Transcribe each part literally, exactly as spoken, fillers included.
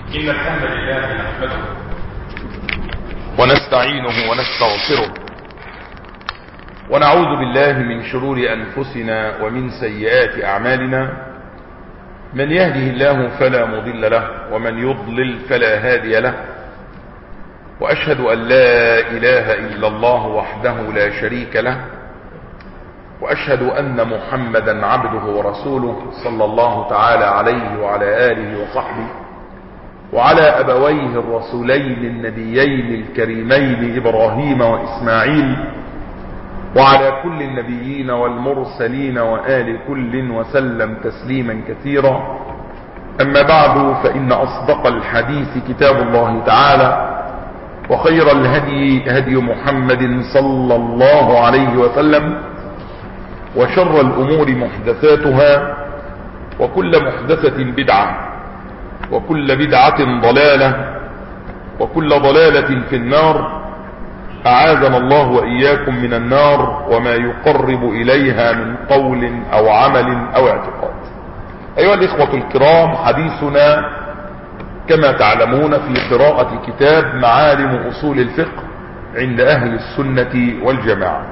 إن الحمد لله نحمده ونستعينه ونستغفره ونعوذ بالله من شرور أنفسنا ومن سيئات أعمالنا. من يهده الله فلا مضل له ومن يضلل فلا هادي له، وأشهد أن لا إله إلا الله وحده لا شريك له، وأشهد أن محمدا عبده ورسوله صلى الله تعالى عليه وعلى آله وصحبه وعلى أبويه الرسولين النبيين الكريمين إبراهيم وإسماعيل وعلى كل النبيين والمرسلين وآل كل وسلم تسليما كثيرا. أما بعد، فإن أصدق الحديث كتاب الله تعالى، وخير الهدي هدي محمد صلى الله عليه وسلم، وشر الأمور محدثاتها، وكل محدثة بدعة، وكل بدعة ضلالة، وكل ضلالة في النار. أعاذنا الله وإياكم من النار وما يقرب إليها من قول أو عمل أو اعتقاد. أيها الإخوة الكرام، حديثنا كما تعلمون في قراءة كتاب معالم أصول الفقه عند أهل السنة والجماعة،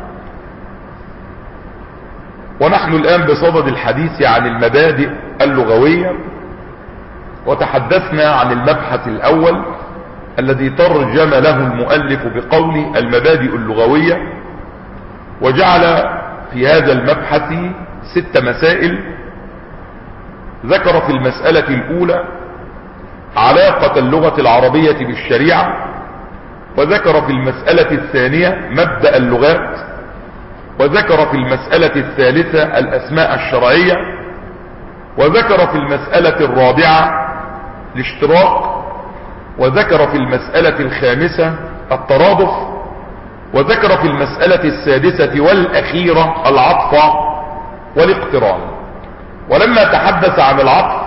ونحن الآن بصدد الحديث عن المبادئ اللغوية، وتحدثنا عن المبحث الأول الذي ترجم له المؤلف بقول المبادئ اللغوية، وجعل في هذا المبحث ست مسائل. ذكر في المسألة الأولى علاقة اللغة العربية بالشريعة، وذكر في المسألة الثانية مبدأ اللغات، وذكر في المسألة الثالثة الأسماء الشرعية، وذكر في المسألة الرابعة الاشتراك، وذكر في المسألة الخامسة الترادف، وذكر في المسألة السادسة والأخيرة العطف والاقتران. ولما تحدث عن العطف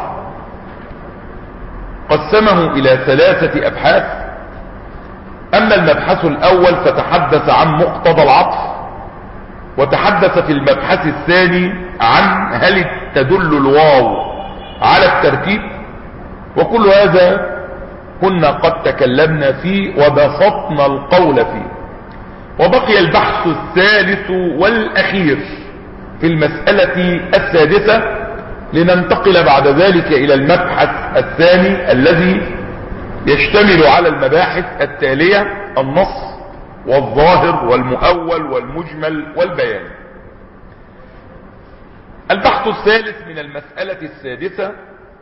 قسمه إلى ثلاثة أبحاث. أما المبحث الأول فتحدث عن مقتضى العطف، وتحدث في المبحث الثاني عن هل تدل الواو على الترتيب، وكل هذا كنا قد تكلمنا فيه وبسطنا القول فيه. وبقي البحث الثالث والأخير في المسألة السادسة، لننتقل بعد ذلك إلى المبحث الثاني الذي يشتمل على المباحث التالية: النص والظاهر والمؤول والمجمل والبيان. البحث الثالث من المسألة السادسة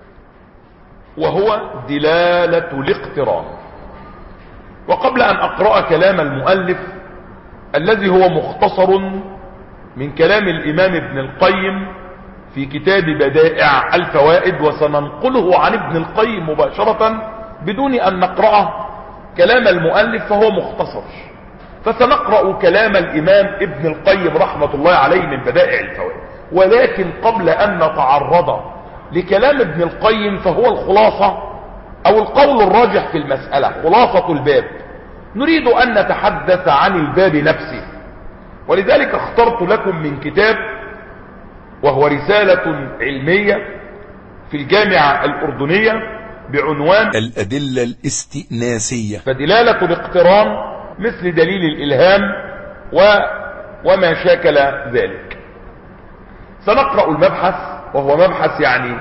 وهو دلالة الاقتران. وقبل أن أقرأ كلام المؤلف الذي هو مختصر من كلام الإمام ابن القيم في كتاب بدائع الفوائد، وسننقله عن ابن القيم مباشرة بدون أن نقرأ كلام المؤلف فهو مختصر، فسنقرأ كلام الإمام ابن القيم رحمة الله عليه من بدائع الفوائد. ولكن قبل أن نتعرض لكلام ابن القيم فهو الخلاصة أو القول الراجح في المسألة، خلاصة الباب، نريد أن نتحدث عن الباب نفسه. ولذلك اخترت لكم من كتاب وهو رسالة علمية في الجامعة الأردنية بعنوان الأدلة الاستئناسية، فدلالة الاقتران مثل دليل الإلهام و... وما شاكل ذلك. سنقرأ المبحث، وهو مبحث يعني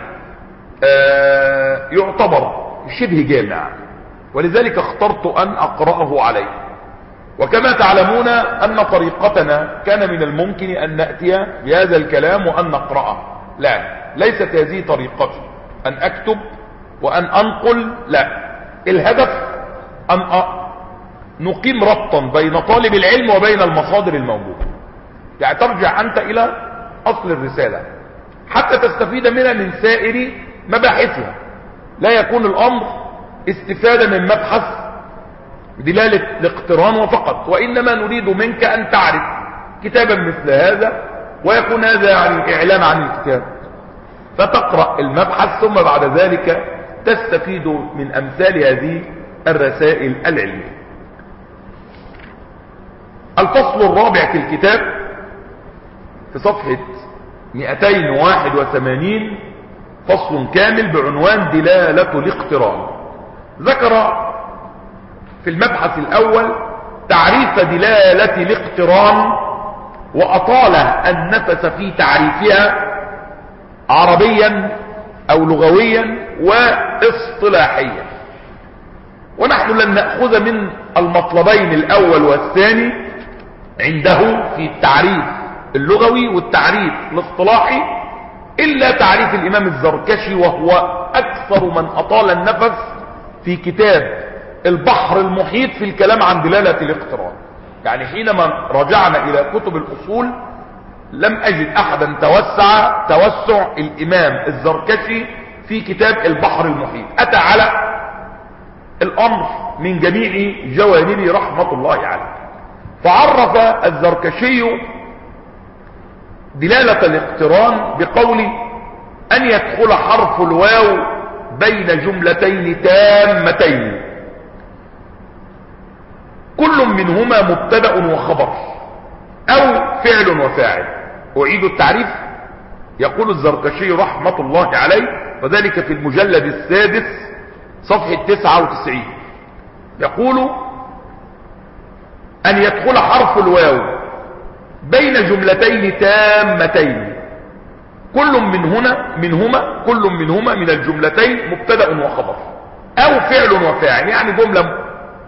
آه يعتبر شبه جامع، ولذلك اخترت أن أقرأه عليه. وكما تعلمون أن طريقتنا كان من الممكن أن نأتي بهذا الكلام وأن نقرأه. لا، ليست هذه طريقتي أن أكتب وأن أنقل، لا، الهدف أن أ... نقيم ربطا بين طالب العلم وبين المصادر الموجودة. يعني ترجع أنت إلى أصل الرسالة حتى تستفيد منها من سائر مباحثها، لا يكون الأمر استفادة من مبحث دلالة الاقتران وفقط، وإنما نريد منك أن تعرف كتابا مثل هذا، ويكون هذا يعني إعلان عن الكتاب، فتقرأ المبحث ثم بعد ذلك تستفيد من أمثال هذه الرسائل العلمية. الفصل الرابع في الكتاب في صفحة مئتين وواحد وثمانين فصل كامل بعنوان دلالة الاقتران. ذكر في المبحث الأول تعريف دلالة الاقتران، وأطال النفس في تعريفها عربيا أو لغويا واصطلاحيا. ونحن لن نأخذ من المطلبين الأول والثاني عنده في التعريف اللغوي والتعريف الاصطلاحي إلا تعريف الإمام الزركشي، وهو أكثر من أطال النفس في كتاب البحر المحيط في الكلام عن دلالة الاقتران. يعني حينما رجعنا إلى كتب الأصول لم أجد أحدا توسع توسع الإمام الزركشي في كتاب البحر المحيط، أتى على الأمر من جميع جوانبه رحمة الله عليه. فعرف الزركشي دلالة الاقتران بقول أن يدخل حرف الواو بين جملتين تامتين كل منهما مبتدأ وخبر أو فعل وفاعل. أعيد التعريف. يقول الزركشي رحمة الله عليه، وذلك في المجلد السادس صفحة تسعة وتسعين، يقول أن يدخل حرف الواو بين جملتين تامتين كل من هنا منهما كل منهما من الجملتين مبتدأ وخبر أو فعل وفاعل، يعني جملة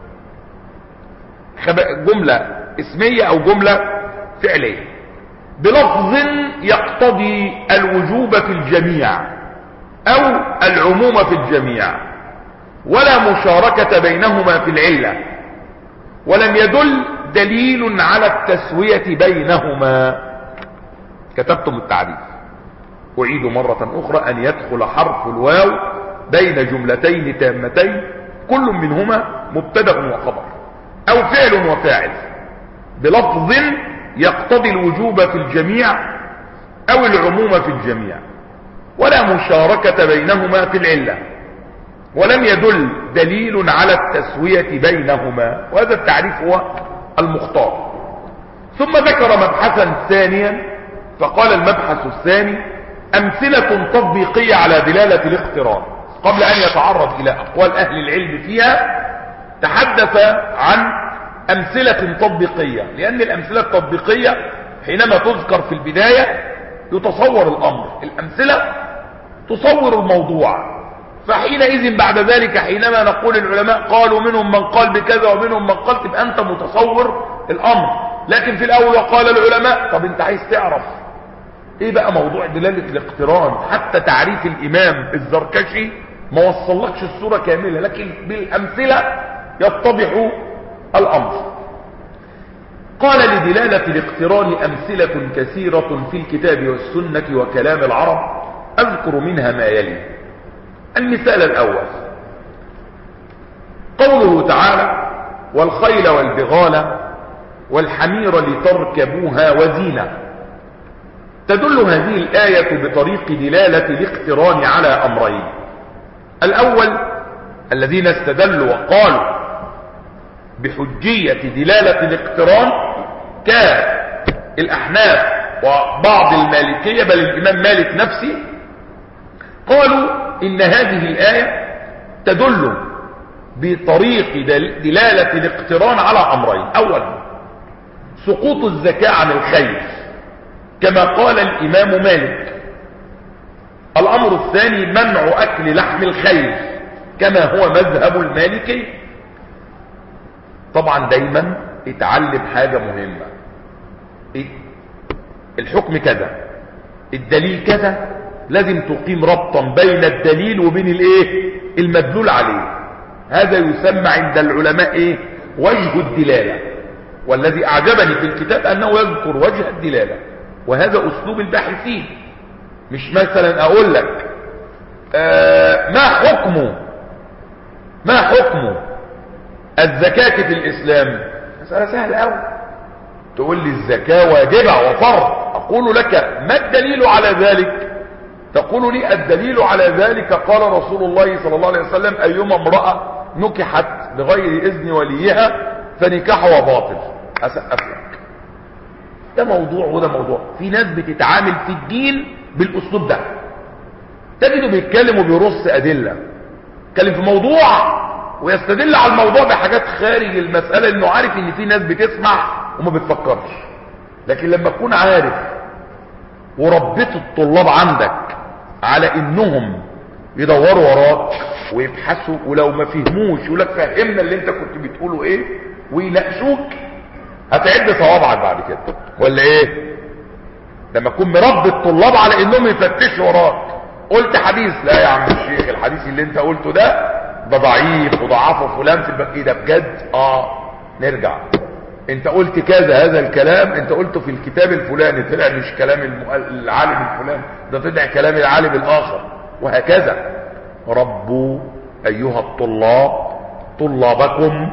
جملة اسمية أو جملة فعلية، بلفظ يقتضي الوجوب في الجميع أو العموم في الجميع، ولا مشاركة بينهما في العلة، ولم يدل دليل على التسوية بينهما. كتبتم التعريف. أعيد مرة أخرى: أن يدخل حرف الواو بين جملتين تامتين كل منهما مبتدأ وخبر أو فعل وفاعل بلفظ يقتضي الوجوب في الجميع أو العموم في الجميع، ولا مشاركة بينهما في العلة، ولم يدل دليل على التسوية بينهما. وهذا التعريف هو المختار. ثم ذكر مبحثا ثانيا فقال: المبحث الثاني أمثلة تطبيقية على دلالة الاقتران. قبل أن يتعرض إلى أقوال أهل العلم فيها تحدث عن أمثلة تطبيقية، لأن الأمثلة التطبيقية حينما تذكر في البداية يتصور الأمر، الأمثلة تصور الموضوع. فحينئذ بعد ذلك حينما نقول العلماء قالوا منهم من قال بكذا ومنهم من قال، تبقى أنت متصور الأمر. لكن في الأول وقال العلماء، طب أنت عايز تعرف إيه بقى موضوع دلالة الاقتران؟ حتى تعريف الإمام الزركشي ما وصلكش الصورة كاملة، لكن بالأمثلة يتضح الأمر. قال: لدلالة الاقتران أمثلة كثيرة في الكتاب والسنة وكلام العرب، أذكر منها ما يلي. المثال الأول قوله تعالى: والخيل والبغال والحمير لتركبوها وزينة. تدل هذه الآية بطريق دلالة الاقتران على أمرين: الأول الذين استدلوا وقالوا بحجية دلالة الاقتران كالأحناف وبعض المالكية، بل الإمام مالك نفسه، قالوا إن هذه الآية تدل بطريق دلالة الاقتران على أمرين: أولا سقوط الزكاة عن الخيل كما قال الإمام مالك. الأمر الثاني منع أكل لحم الخيل كما هو مذهب المالكي. طبعا دايما اتعلم حاجة مهمة: الحكم كذا، الدليل كذا، لازم تقيم ربطا بين الدليل وبين الايه المدلول عليه. هذا يسمى عند العلماء ايه وجه الدلالة. والذي اعجبني في الكتاب انه يذكر وجه الدلالة، وهذا اسلوب الباحثين. مش مثلا اقول لك آه ما حكمه ما حكمه الزكاة في الاسلام، مسألة سهلة قوي. تقول لي الزكاة واجبة وفرض، اقول لك ما الدليل على ذلك؟ تقول لي الدليل على ذلك قال رسول الله صلى الله عليه وسلم: ايما امرأة نكحت بغير اذن وليها فنكاحها باطل. اسقف لك. ده موضوع وده موضوع. في ناس بتتعامل في الدين بالاسلوب ده، تجده بيتكلم وبيرص ادله، يتكلم في موضوع ويستدل على الموضوع بحاجات خارج المسألة، انه عارف ان في ناس بتسمع وما بتفكرش. لكن لما تكون عارف وربيت الطلاب عندك على انهم يدوروا وراك ويبحثوا، ولو ما فهموش يقول لك فهمنا اللي انت كنت بتقوله ايه، ويناقشوك، هتعد صوابعك بعد كده ولا ايه؟ لما تكون مربي الطلاب على انهم يفتشوا وراك، قلت حديث، لا يا عم الشيخ الحديث اللي انت قلته ده ده ضعيف وضعفه فلان في ايه ده بجد، اه نرجع، انت قلت كذا، هذا الكلام انت قلته في الكتاب الفلاني، طلع مش كلام العالم الفلاني، ده طلع كلام العالم الاخر، وهكذا. ربوا ايها الطلاب طلابكم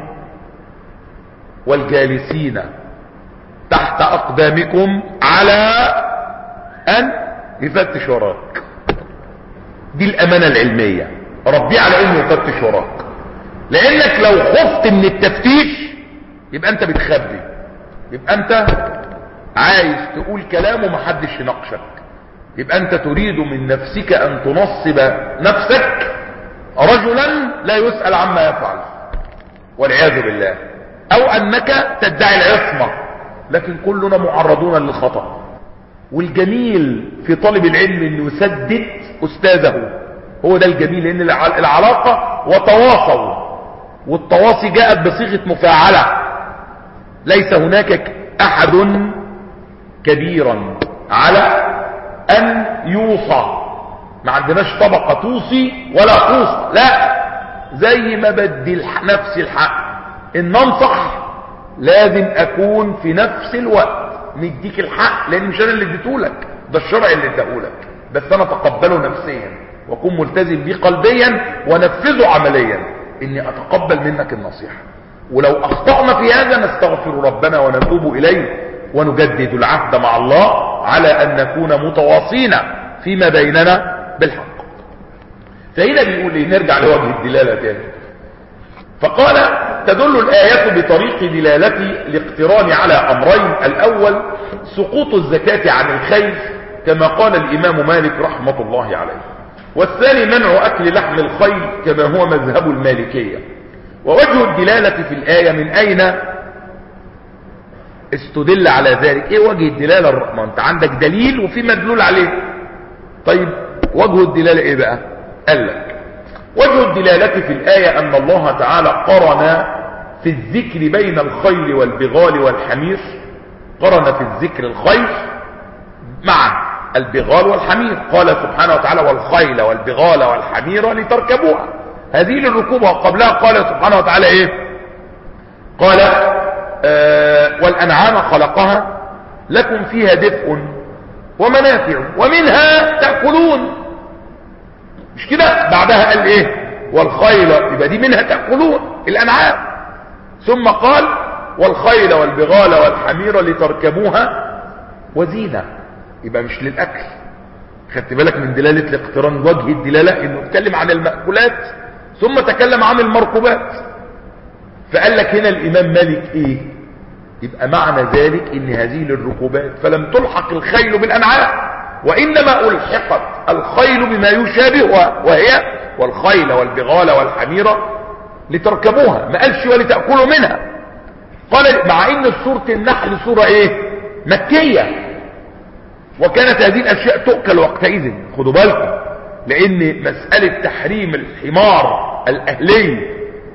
والجالسين تحت اقدامكم على ان يفتش وراك. دي الامانة العلمية، ربي على انه يفتش وراك، لانك لو خفت من التفتيش يبقى انت بتخبي، يبقى انت عايز تقول كلام ومحدش يناقشك، يبقى انت تريد من نفسك ان تنصب نفسك رجلا لا يسأل عما يفعل والعياذ بالله، او انك تدعي العصمة. لكن كلنا معرضون للخطأ، والجميل في طالب العلم انه يسدد استاذه، هو ده الجميل، لان العلاقة وتواصل، والتواصي جاءت بصيغة مفاعلة، ليس هناك احد كبيرا على ان يوصى، ما عندناش طبقة توصي ولا توصى، لا، زي ما بدي نفس الحق ان ننصح لازم اكون في نفس الوقت نديك الحق، لان مش انا اللي اديتهولك، ده الشرع اللي اداهولك، بس انا اتقبله نفسيا واكون ملتزم بيه قلبيا ونفذه عمليا، اني اتقبل منك النصيحة. ولو اخطأنا في هذا نستغفر ربنا ونتوب اليه ونجدد العهد مع الله على ان نكون متواصين فيما بيننا بالحق. فهنا بيقول ايه، نرجع لوجه الدلالة تاني، فقال تدل الآية بطريق دلالة الاقتران على أمرين: الأول سقوط الزكاة عن الخيل كما قال الإمام مالك رحمة الله عليه، والثاني منع أكل لحم الخيل كما هو مذهب المالكية. ووجه الدلالة في الآية من أين استدل على ذلك؟ ايه وجه الدلالة؟ ما انت عندك دليل وفي مدلول عليه. طيب وجه الدلالة ايه بقى؟ قال لك وجه الدلالة في الآية أن الله تعالى قرن في الذكر بين الخيل والبغال والحمير، قرن في الذكر الخيل مع البغال والحمير، قال سبحانه وتعالى والخيل والبغال والحمير لتركبوها، هذه للركوب، وقبلها قال سبحانه وتعالى ايه؟ قال آه والأنعام خلقها لكم فيها دفء ومنافع ومنها تأكلون، مش كده؟ بعدها قال ايه؟ والخيل، يبقى دي منها تأكلون الأنعام، ثم قال والخيل والبغال والحمير لتركبوها وزينة، يبقى مش للأكل. خدت بالك من دلالة الاقتران؟ وجه الدلالة انه اتكلم عن المأكولات ثم تكلم عن المركوبات. فقال لك هنا الإمام مالك ايه؟ يبقى معنى ذلك ان هذه للركوبات، فلم تلحق الخيل بالأنعام، وإنما ألحقت الخيل بما يشابهها، وهي والخيل والبغال والحمير لتركبوها، ما قالش ولتأكلوا منها. قال مع ان سورة النحل سورة ايه؟ مكية، وكانت هذه الاشياء تؤكل وقتئذ، خدوا بالكم، لان مسألة تحريم الحمار الاهلي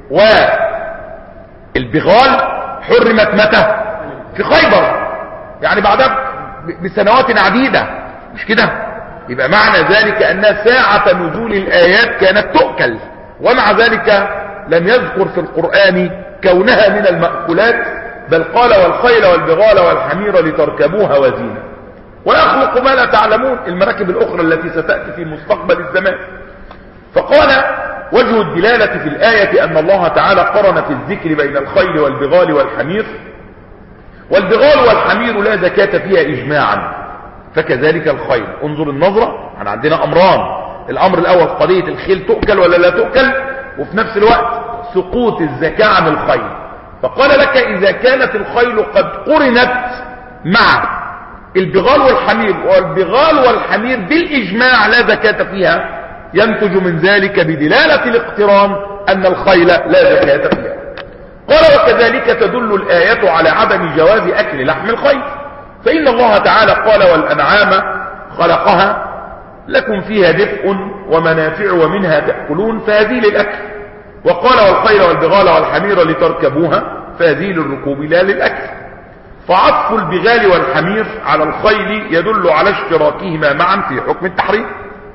والبغال حرمت متى؟ في خيبر، يعني بعدها بسنوات عديدة، مش كده؟ يبقى معنى ذلك انها ساعة نزول الايات كانت تؤكل، ومع ذلك لم يذكر في القرآن كونها من المأكولات، بل قال والخيل والبغال والحمير لتركبوها وزينة. ويخلق ما لا تعلمون، المراكب الاخرى التي ستأتي في مستقبل الزمان. فقال وجه الدلالة في الآية ان الله تعالى قرن في الذكر بين الخيل والبغال والحمير، والبغال والحمير لا زكاة فيها اجماعا، فكذلك الخيل. انظر النظرة، احنا عندنا امران، الامر الاول قضية الخيل تؤكل ولا لا تؤكل، وفي نفس الوقت سقوط الزكاة عن الخيل. فقال لك اذا كانت الخيل قد قرنت مع البغال والحمير، والبغال والحمير بالاجماع لا زكاة فيها، ينتج من ذلك بدلالة الاقتران أن الخيل لا زكاة فيها. قال وكذلك تدل الآية على عدم جواز أكل لحم الخيل، فإن الله تعالى قال والأنعام خلقها لكم فيها دفء ومنافع ومنها تأكلون فهذه للأكل، وقال والخيل والبغال والحمير لتركبوها فهذه للركوب لا للأكل. فعطف البغال والحمير على الخيل يدل على اشتراكهما معا في حكم التحريم.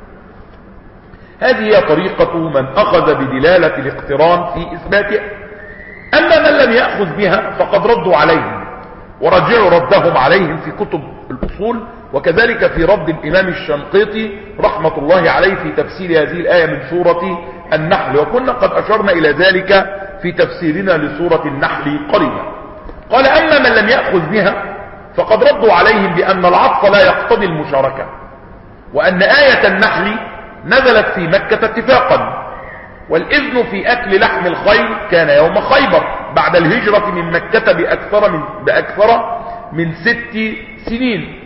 هذه هي طريقة من أخذ بدلالة الاقتران في إثباتها. أما من لم يأخذ بها فقد ردوا عليهم ورجعوا ردهم عليهم في كتب الأصول، وكذلك في رد الإمام الشنقيطي رحمة الله عليه في تفسير هذه الآية من سورة النحل، وكنا قد أشرنا إلى ذلك في تفسيرنا لسورة النحل قريبا. قال أما من لم يأخذ بها فقد ردوا عليهم بأن العطف لا يقتضي المشاركة، وأن آية النحل نزلت في مكة اتفاقا، والإذن في أكل لحم الخيل كان يوم خيبر بعد الهجرة من مكة بأكثر من, بأكثر من ست سنين،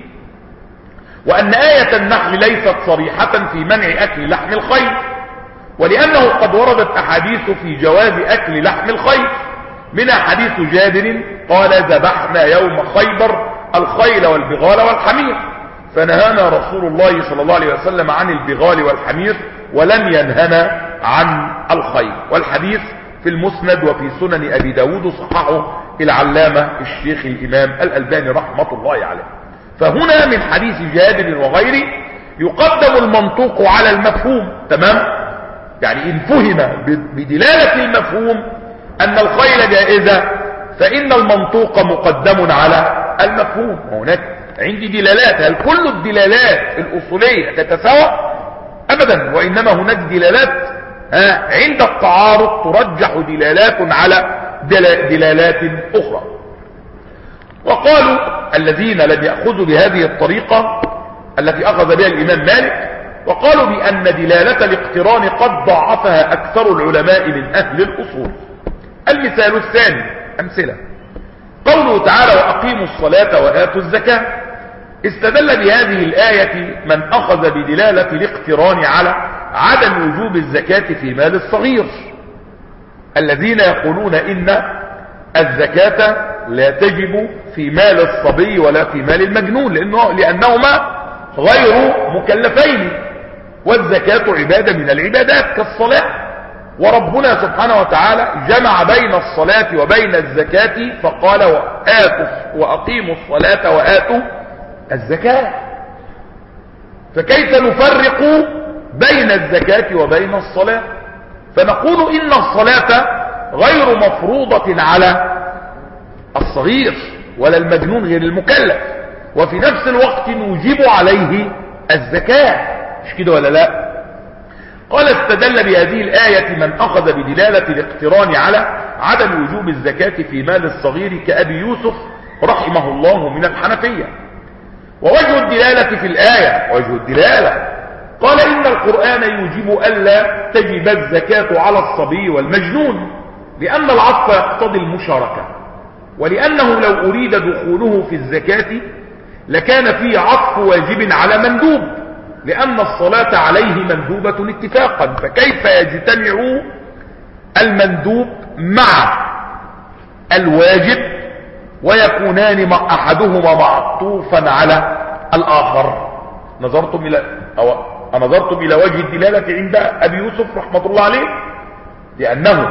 وأن آية النحل ليست صريحة في منع أكل لحم الخيل، ولأنه قد وردت أحاديث في جواز أكل لحم الخيل، منها حديث جابر قال ذبحنا يوم خيبر الخيل والبغال والحمير، فنهانا رسول الله صلى الله عليه وسلم عن البغال والحمير ولم ينهنا عن الخيل. والحديث في المسند وفي سنن أبي داود صححه العلامة الشيخ الإمام الألباني رحمة الله عليه. فهنا من حديث جابر وغيره يقدم المنطوق على المفهوم، تمام؟ يعني إن فهم بدلالة المفهوم أن الخيل جائزة فإن المنطوق مقدم على المفهوم. هناك عندي دلالات، هل كل الدلالات الأصولية تتساوى؟ أبدا، وإنما هناك دلالات عند التعارض ترجح دلالات على دلالات أخرى. وقالوا الذين لم يأخذوا بهذه الطريقة التي أخذ بها الإمام مالك، وقالوا بأن دلالة الاقتران قد ضعفها أكثر العلماء من أهل الأصول. المثال الثاني، أمثلة قوله تعالى وأقيموا الصلاة وآتوا الزكاة، استدل بهذه الآية من أخذ بدلالة الاقتران على عدم وجوب الزكاة في مال الصغير، الذين يقولون إن الزكاة لا تجب في مال الصبي ولا في مال المجنون لأنه لأنهما غير مكلفين، والزكاة عبادة من العبادات كالصلاة، وربنا سبحانه وتعالى جمع بين الصلاة وبين الزكاة فقال وآتوا وأقيموا الصلاة وآتوا الزكاة. فكيف نفرق بين الزكاة وبين الصلاة؟ فنقول إن الصلاة غير مفروضة على الصغير ولا المجنون غير المكلف، وفي نفس الوقت نوجب عليه الزكاة، مش كده ولا لا؟ قال استدل بهذه الآية من أخذ بدلالة الاقتران على عدم وجوب الزكاة في مال الصغير كأبي يوسف رحمه الله من الحنفية. ووجه الدلالة في الآية، وجه الدلالة قال إن القرآن يوجب ألا تجب الزكاة على الصبي والمجنون، لأن العطف يقتضي المشاركة، ولأنه لو أريد دخوله في الزكاة لكان فيه عطف واجب على مندوب، لأن الصلاة عليه مندوبة اتفاقا، فكيف يجتمع المندوب مع الواجب ويكونان مع أحدهما معطوفا على الآخر؟ نظرتم إلى أو نظرتم إلى وجه الدلالة عند أبي يوسف رحمة الله عليه، لأنه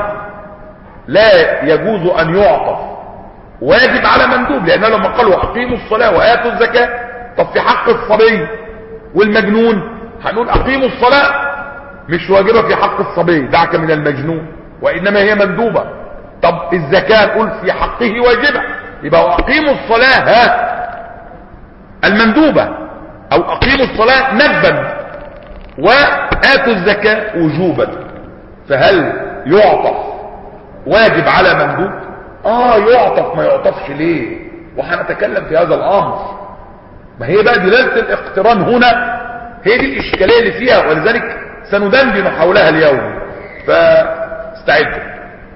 لا يجوز أن يعطف واجب على مندوب، لأنه لما قالوا أقيموا الصلاة وآتوا الزكاة، طب في حق الصبي والمجنون هنقول أقيموا الصلاة مش واجبة في حق الصبي، دعك من المجنون، وإنما هي مندوبة. طب الزكاة نقول في حقه واجبة، يبقى أقيموا الصلاة ها المندوبة، أو أقيموا الصلاة ندبا وآتوا الزكاة وجوبا. فهل يعطف واجب على مندوب؟ آه يعطف، ما يعطفش ليه؟ وهنتكلم في هذا الأمر. ما هي بقى دلالة الاقتران هنا هي دي الإشكالية اللي فيها، ولذلك سندندن حولها اليوم، فاستعدوا.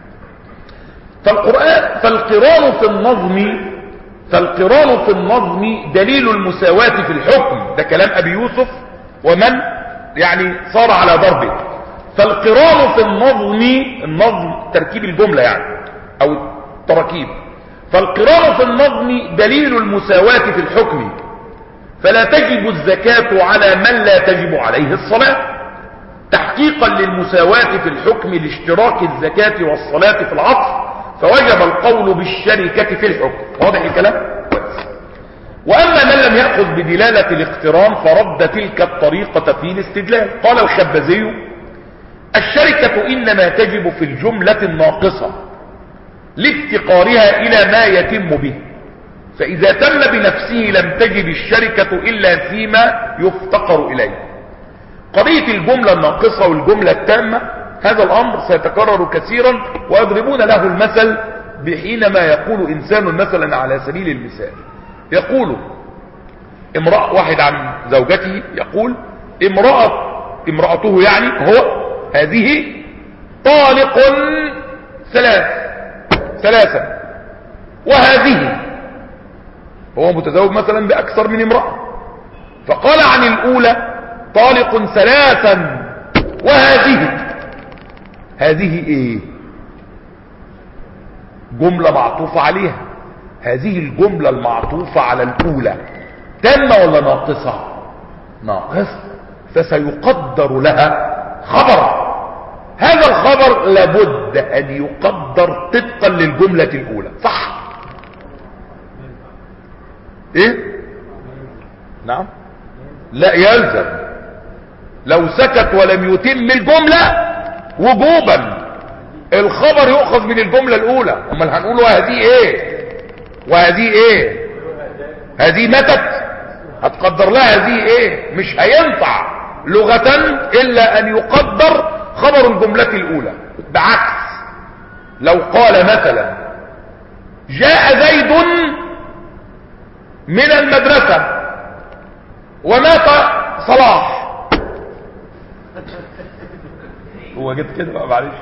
فالقرآن فالقران في النظم فالقران في النظم دليل المساواة في الحكم، ده كلام أبي يوسف ومن يعني صار على ضربه. فالقران في النظم، النظم تركيب الجملة يعني او التراكيب، فالقران في النظم دليل المساواة في الحكم، فلا تجب الزكاة على من لا تجب عليه الصلاة، تحقيقا للمساواة في الحكم لاشتراك الزكاة والصلاة في العطف، فوجب القول بالشركة في الحكم. واضح الكلام؟ واما من لم يأخذ بدلالة الاقتران فرد تلك الطريقة في الاستدلال. قال الخبازي: الشركة انما تجب في الجملة الناقصة لافتقارها الى ما يتم به، فاذا تم بنفسه لم تجب الشركة الا فيما يفتقر اليه. قضية الجملة الناقصة والجملة التامة هذا الامر سيتكرر كثيرا، ويضربون له المثل بحينما يقول انسان مثلا على سبيل المثال، يقول امرأة واحد عن زوجته، يقول امرأة امرأته يعني هو هذه طالق ثلاث ثلاثة، وهذه هو متزوج مثلا بأكثر من امرأة، فقال عن الأولى طالق ثلاثا وهذه، هذه ايه؟ جملة معطوفة عليها. هذه الجملة المعطوفة على الأولى تامة ولا ناقصة؟ ناقصة، فسيقدر لها خبر. هذا الخبر لابد أن يقدر طبقا للجملة الأولى، صح؟ ايه؟ نعم؟ لا يلزم، لو سكت ولم يتم الجملة وجوبا الخبر يؤخذ من الجملة الأولى. امال هنقول وهذه ايه وهذه ايه؟ هذه متت، هتقدر لها هذه ايه؟ مش هينفع لغة الا ان يقدر خبر الجملة الاولى. بعكس لو قال مثلا جاء زيد من المدرسة ومات صلاح، هو جت كده بقى معلش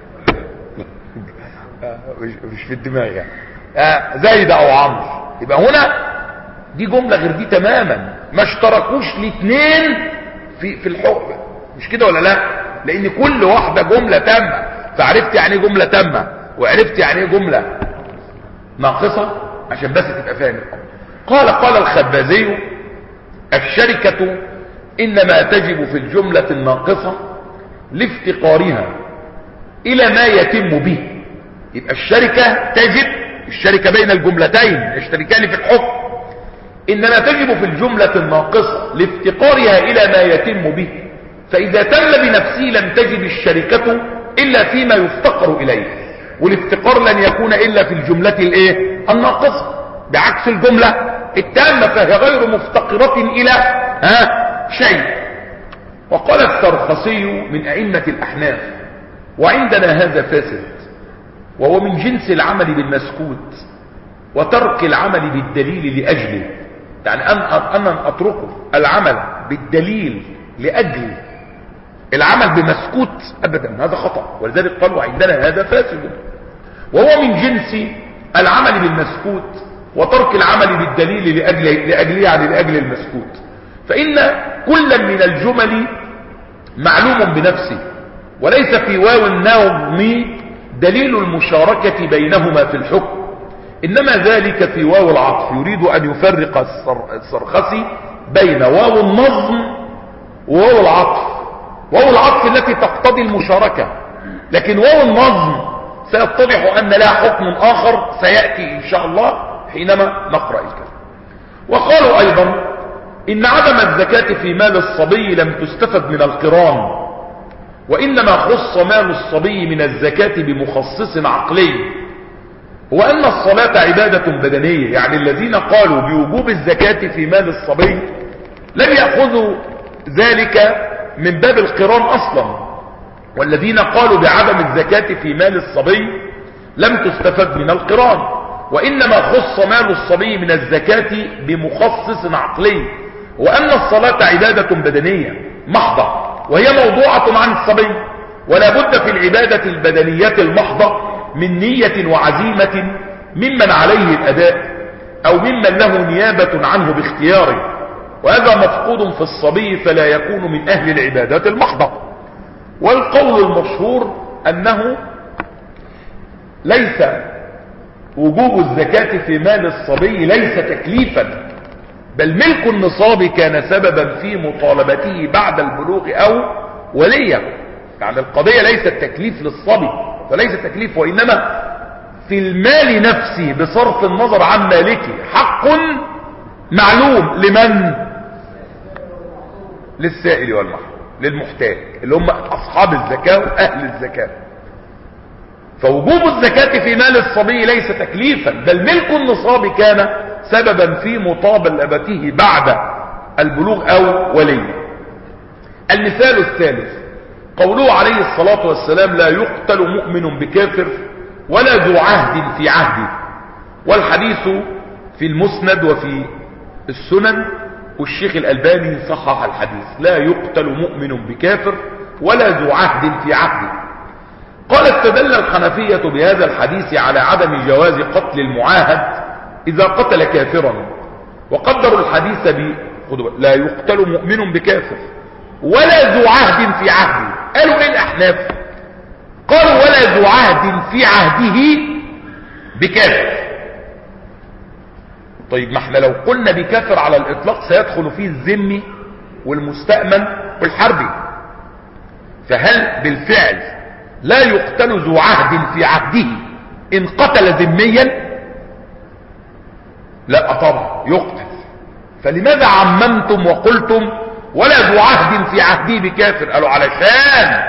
مش, مش في الدماغ يعني آه زيد او عمرو، يبقى هنا دي جملة غير دي تماما، ما اشتركوش الاثنين في في الحكم، مش كده ولا لا؟ لان كل واحدة جملة تامة، فعرفت يعني ايه جملة تامة وعرفت يعني ايه جملة ناقصة عشان بس تبقى فاهم. قال قال الخبازي: الشركة انما تجب في الجملة الناقصة لافتقارها الى ما يتم به. يبقى الشركة تجب، الشركة بين الجملتين يشتركان في الحكم، انما تجب في الجملة الناقصة لافتقارها الى ما يتم به، فاذا تم بنفسه لم تجب الشركة الا فيما يفتقر اليه، والافتقار لن يكون الا في الجملة الايه؟ الناقصة، بعكس الجملة التامة فهي غير مفتقرة الى ها شيء. وقال السرخسي من ائمة الاحناف: وعندنا هذا فاسد، وهو من جنس العمل بالمسكوت وترك العمل بالدليل لأجله، يعني أن أن أتركه العمل بالدليل لأجل العمل بمسكوت أبدا، هذا خطأ. ولذلك قال وعندنا هذا فاسد، وهو من جنس العمل بالمسكوت وترك العمل بالدليل لأجله، لأجله يعني لأجل المسكوت. فإن كل من الجمل معلوم بنفسه، وليس في واو النظم دليل المشاركة بينهما في الحكم، إنما ذلك في واو العطف. يريد أن يفرق السرخسي بين واو النظم وواو العطف. واو العطف التي تقتضي المشاركة، لكن واو النظم سيتضح أن لها حكم آخر سيأتي إن شاء الله حينما نقرأ الكلام. وقالوا أيضا إن عدم الزكاة في مال الصبي لم تستفد من القران، وإنما خص مال الصبي من الزكاة بمخصص عقلي، وأن الصلاة عبادة بدنية. يعني الذين قالوا بوجوب الزكاة في مال الصبي لم يأخذوا ذلك من باب القران أصلا، والذين قالوا بعدم الزكاة في مال الصبي لم تستفد من القران، وإنما خص مال الصبي من الزكاة بمخصص عقلي، وأن الصلاة عبادة بدنية محضة وهي موضوعة عن الصبي، ولا بد في العبادة البدنية المحضة من نية وعزيمة ممن عليه الأداء أو ممن له نيابة عنه باختياره، وهذا مفقود في الصبي فلا يكون من أهل العبادات المحضة. والقول المشهور أنه ليس وجوب الزكاة في مال الصبي ليس تكليفا، بل ملك النصاب كان سببا في مطالبته بعد البلوغ أو وليا. يعني القضية ليست تكليف للصبي فليس تكليف، وإنما في المال نفسه بصرف النظر عن مالكه حق معلوم لمن؟ للسائل والمحروم، للمحتاج اللي هم أصحاب الزكاة وأهل الزكاة. فوجوب الزكاة في مال الصبي ليس تكليفا، بل ملك النصاب كان سببا في مطالبته بعد البلوغ أو ولي. المثال الثالث قوله عليه الصلاة والسلام: لا يقتل مؤمن بكافر ولا ذو عهد في عهده. والحديث في المسند وفي السنن، والشيخ الألباني صحح الحديث: لا يقتل مؤمن بكافر ولا ذو عهد في عهده. قال: استدل الحنفية بهذا الحديث على عدم جواز قتل المعاهد إذا قتل كافرا، وقدروا الحديث ب لا يقتل مؤمن بكافر ولا ذو عهد في عهده. قالوا ايه الأحناف؟ قالوا: ولا ذو عهد في عهده بكافر. طيب ما احنا لو قلنا بكافر على الإطلاق سيدخل فيه الذمي والمستأمن والحربي، فهل بالفعل لا يقتل ذو عهد في عهده إن قتل ذميا؟ لا طبعا يقتل. فلماذا عممتم وقلتم ولا ذو عهد في عهده بكافر؟ قالوا علشان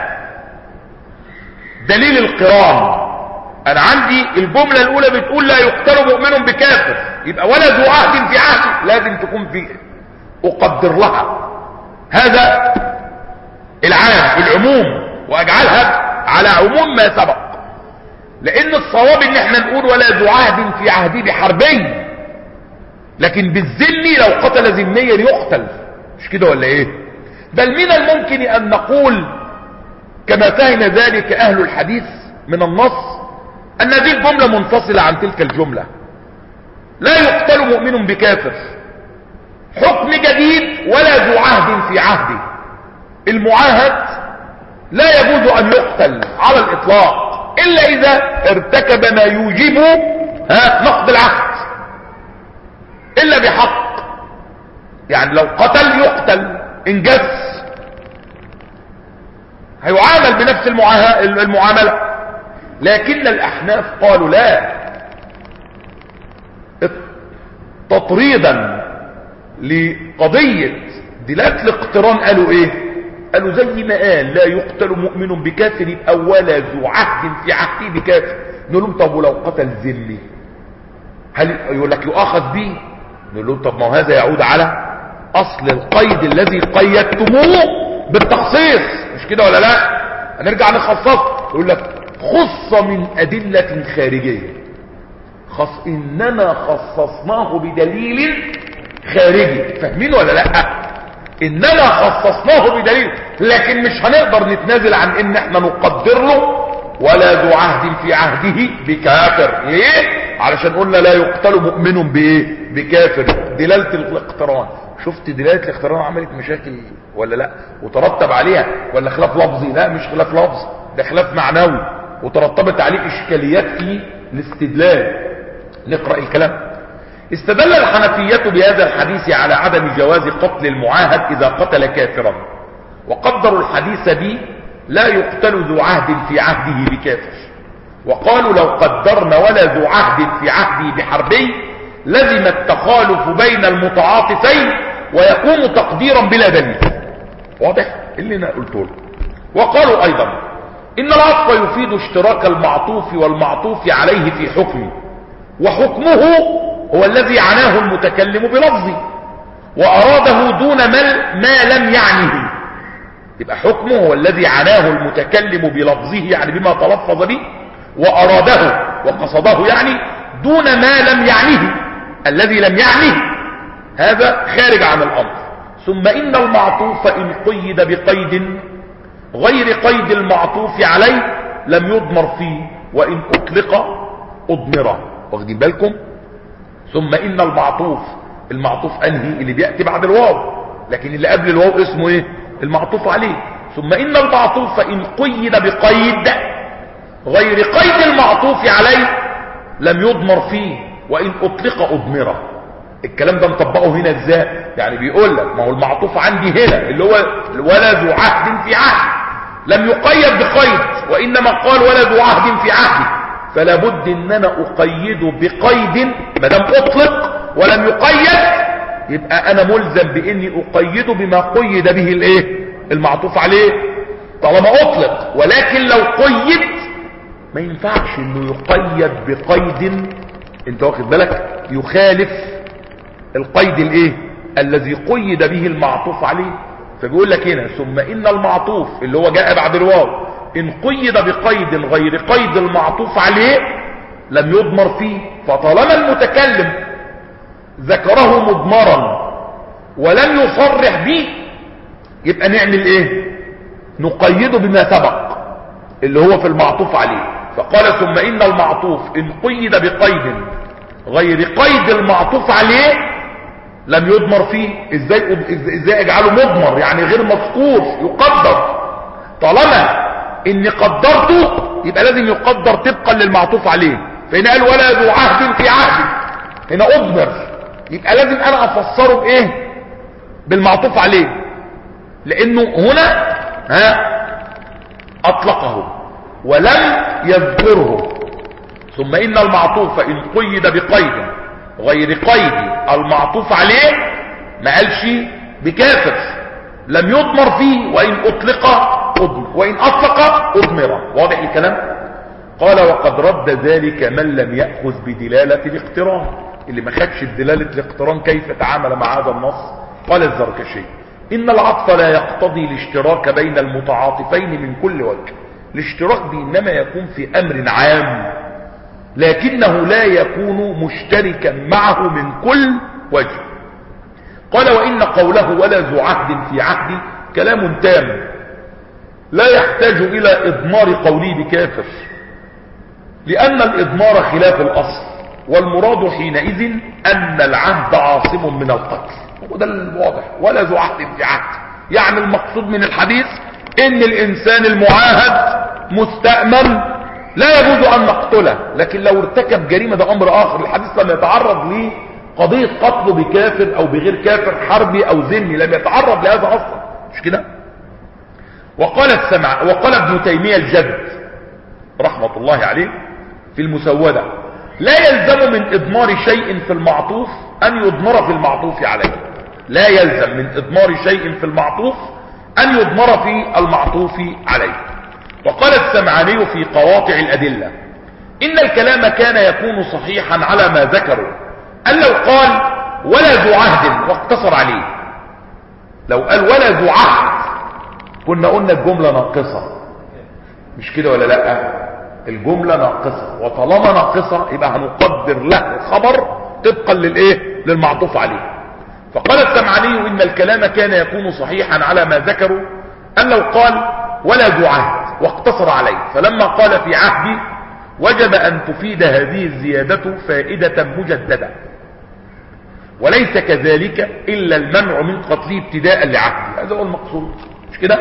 دليل القران. انا عندي الجملة الاولى بتقول لا يقتل مؤمن بكافر، يبقى ولا ذو عهد في عهده لازم تكون في اقدر لها هذا العام العموم واجعلها على عموم ما سبق، لان الصواب ان احنا نقول ولا ذو عهد في عهده بحربي، لكن بالذمي لو قتل ذميا يقتل، مش كده ولا ايه؟ بل من الممكن ان نقول كما فهم ذلك اهل الحديث من النص ان هذه الجملة منفصلة عن تلك الجملة. لا يقتل مؤمن بكافر حكم جديد ولا ذو عهد في عهده. المعاهد لا يجوز ان يقتل على الاطلاق الا اذا ارتكب ما يوجب ها نقض العهد الا بحق. يعني لو قتل يقتل، ان جس هيعامل بنفس المعاملة. لكن الاحناف قالوا لا، تطريدا لقضية دلالة الاقتران قالوا ايه؟ قالوا زي ما قال لا يقتل مؤمن بكافر يبقى ولا ذو عهد في عهده بكافر. نقول لهم طب ولو قتل ذمي هل يقول لك يؤاخذ به؟ نقول لهم طب ما هذا يعود على اصل القيد الذي قيدتموه بالتخصيص، مش كده ولا لا؟ هنرجع نخصصه. يقول لك خص من ادلة خارجية، خص انما خصصناه بدليل خارجي. فاهمين ولا لا؟ انما خصصناه بدليل، لكن مش هنقدر نتنازل عن ان احنا نقدر له ولا ذو عهد في عهده بكافر. ايه؟ علشان قلنا لا يقتل مؤمن بايه؟ بكافر. دلالة الاقتران. شفت دلالة الاقتران عملت مشاكل ولا لا؟ وترتب عليها ولا خلاف لفظي؟ لا مش خلاف لفظي، ده خلاف معنوي وترتبت عليه اشكاليات في الاستدلال. نقرأ الكلام. استدل الحنفية بهذا الحديث على عدم جواز قتل المعاهد اذا قتل كافرا، وقدروا الحديث به لا يقتل ذو عهد في عهده بكافر. وقالوا لو قدرنا ولا ذو عهد في عهده بحربي لزم التخالف بين المتعاطفين ويكون تقديرا بلا دليل. واضح اللي انا قلته له. وقالوا ايضا ان العطف يفيد اشتراك المعطوف والمعطوف عليه في حكمه، وحكمه هو الذي عناه المتكلم بلفظه واراده دون ما لم يعنه. يبقى حكمه هو الذي عناه المتكلم بلفظه يعني بما تلفظ به، واراده وقصده يعني دون ما لم يعنه الذي لم يعنه، هذا خارج عن الامر. ثم ان المعطوف ان قيد بقيد غير قيد المعطوف عليه لم يضمر فيه، وان اطلق اضمره. واخدين بالكم؟ ثم ان المعطوف، المعطوف انهي اللي بيأتي بعد الواو، لكن اللي قبل الواو اسمه ايه؟ المعطوف عليه. ثم إن المعطوف فإن قيد بقيد غير قيد المعطوف عليه لم يضمر فيه وإن أطلق أضمره. الكلام ده نطبقه هنا ازاي؟ يعني بيقول لك ما هو المعطوف عندي هنا اللي هو ولا ذو عهد في عهد لم يقيد بقيد، وإنما قال ولا ذو عهد في عهد، فلا بد ان انا اقيده بقيد. ما دام اطلق ولم يقيد يبقى انا ملزم باني اقيده بما قيد به الايه المعطوف عليه طالما اطلق. ولكن لو قيد ما ينفعش انه يقيد بقيد انت واخد بالك يخالف القيد الايه الذي قيد به المعطوف عليه. فبيقول لك هنا ثم ان المعطوف اللي هو جاء بعد الواو ان قيد بقيد غير قيد المعطوف عليه لم يضمر فيه. فطالما المتكلم ذكره مضمرا ولم يصرح به يبقى نعمل ايه؟ نقيده بما سبق اللي هو في المعطوف عليه. فقال ثم ان المعطوف ان قيد بقيد غير قيد المعطوف عليه لم يضمر فيه. ازاي ازاي اجعله مضمر؟ يعني غير مذكور يقدر. طالما اني قدرته يبقى لازم يقدر طبقا للمعطوف عليه. فهنا قال ولا ذو عهد في عهد، هنا اضمر، يبقى لازم انا افسره بايه؟ بالمعطوف عليه، لانه هنا ها اطلقه ولم يذكره. ثم ان المعطوف ان قيد بقيد غير قيد المعطوف عليه ما قالش بكافر لم يضمر فيه وان اطلق أضمر وان اطلق اضمر. واضح الكلام؟ قال وقد رد ذلك من لم يأخذ بدلالة الاقتران. اللي ما خدش بدلالة الاقتران كيف تعامل مع هذا النص؟ قال الزركشي ان العطف لا يقتضي الاشتراك بين المتعاطفين من كل وجه. الاشتراك بإنما يكون في امر عام لكنه لا يكون مشتركا معه من كل وجه. قال وإن قوله ولا ذو عهد في عهد كلام تام لا يحتاج إلى إضمار قوله بكافر، لأن الإضمار خلاف الأصل، والمراد حينئذ أن العهد عاصم من القتل. وده الواضح ولا ذو عهد في عهد، يعني المقصود من الحديث إن الإنسان المعاهد مستأمن لا يجوز أن نقتله، لكن لو ارتكب جريمة ده أمر آخر. الحديث لم يتعرض ليه قضية قتله بكافر أو بغير كافر حربي أو ذمي، لم يتعرض لهذا أصلا، مش كده؟ وقال السمع وقال ابن تيمية الجد رحمة الله عليه في المسودة لا يلزم من إضمار شيء في المعطوف أن يضمر في المعطوف عليه. لا يلزم من إضمار شيء في المعطوف أن يضمر في المعطوف عليه. وقال السمعاني في قواطع الأدلة إن الكلام كان يكون صحيحا على ما ذكروا أن لو قال ولا ذو عهد واقتصر عليه، لو قال ولا ذو عهد كنا قلنا الجملة ناقصة، مش كده ولا لا؟ الجملة ناقصة، وطالما ناقصة يبقى هنقدر له خبر طبقا للايه للمعطوف عليه. فقال السمعاني إن الكلام كان يكون صحيحا على ما ذكروا أن لو قال ولا ذو عهد واقتصر عليه فلما قال في عهدي وجب أن تفيد هذه الزيادة فائدة مجددة، وليس كذلك إلا المنع من قتله ابتداء لعهده. هذا هو المقصود، مش كده؟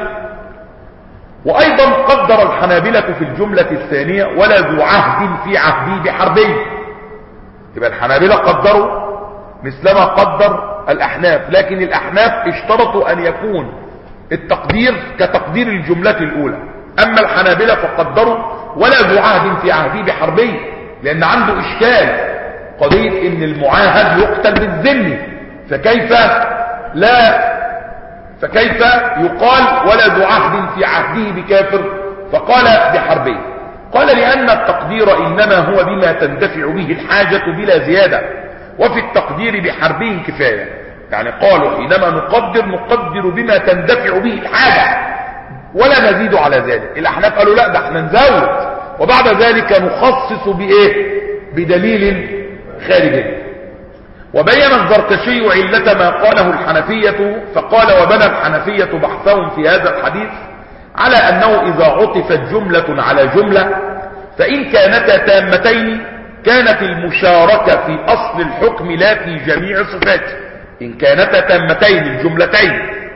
وأيضا قدر الحنابلة في الجملة الثانية ولا ذو عهد في عهده بحربين. يبقى الحنابلة قدروا مثلما قدر الأحناف، لكن الأحناف اشترطوا أن يكون التقدير كتقدير الجملة الأولى. أما الحنابلة فقدروا ولا ذو عهد في عهده بحربين، لأن عنده إشكال قضية إن المعاهد يقتل بالذمي، فكيف لا فكيف يقال ولا ذو عهد في عهده بكافر؟ فقال بحربين. قال لأن التقدير إنما هو بما تندفع به الحاجة بلا زيادة، وفي التقدير بحربين كفاية. يعني قالوا حينما نقدر نقدر بما تندفع به الحاجة ولا نزيد على ذلك. الأحناف قالوا لا، ده احنا نزود وبعد ذلك نخصص بإيه؟ بدليل خارجي. وبين الزركشي علة ما قاله الحنفية فقال وبنى الحنفية بحثهم في هذا الحديث على أنه إذا عطفت جملة على جملة فإن كانتا تامتين كانت المشاركة في أصل الحكم لا في جميع صفاته. إن كانتا تامتين الجملتين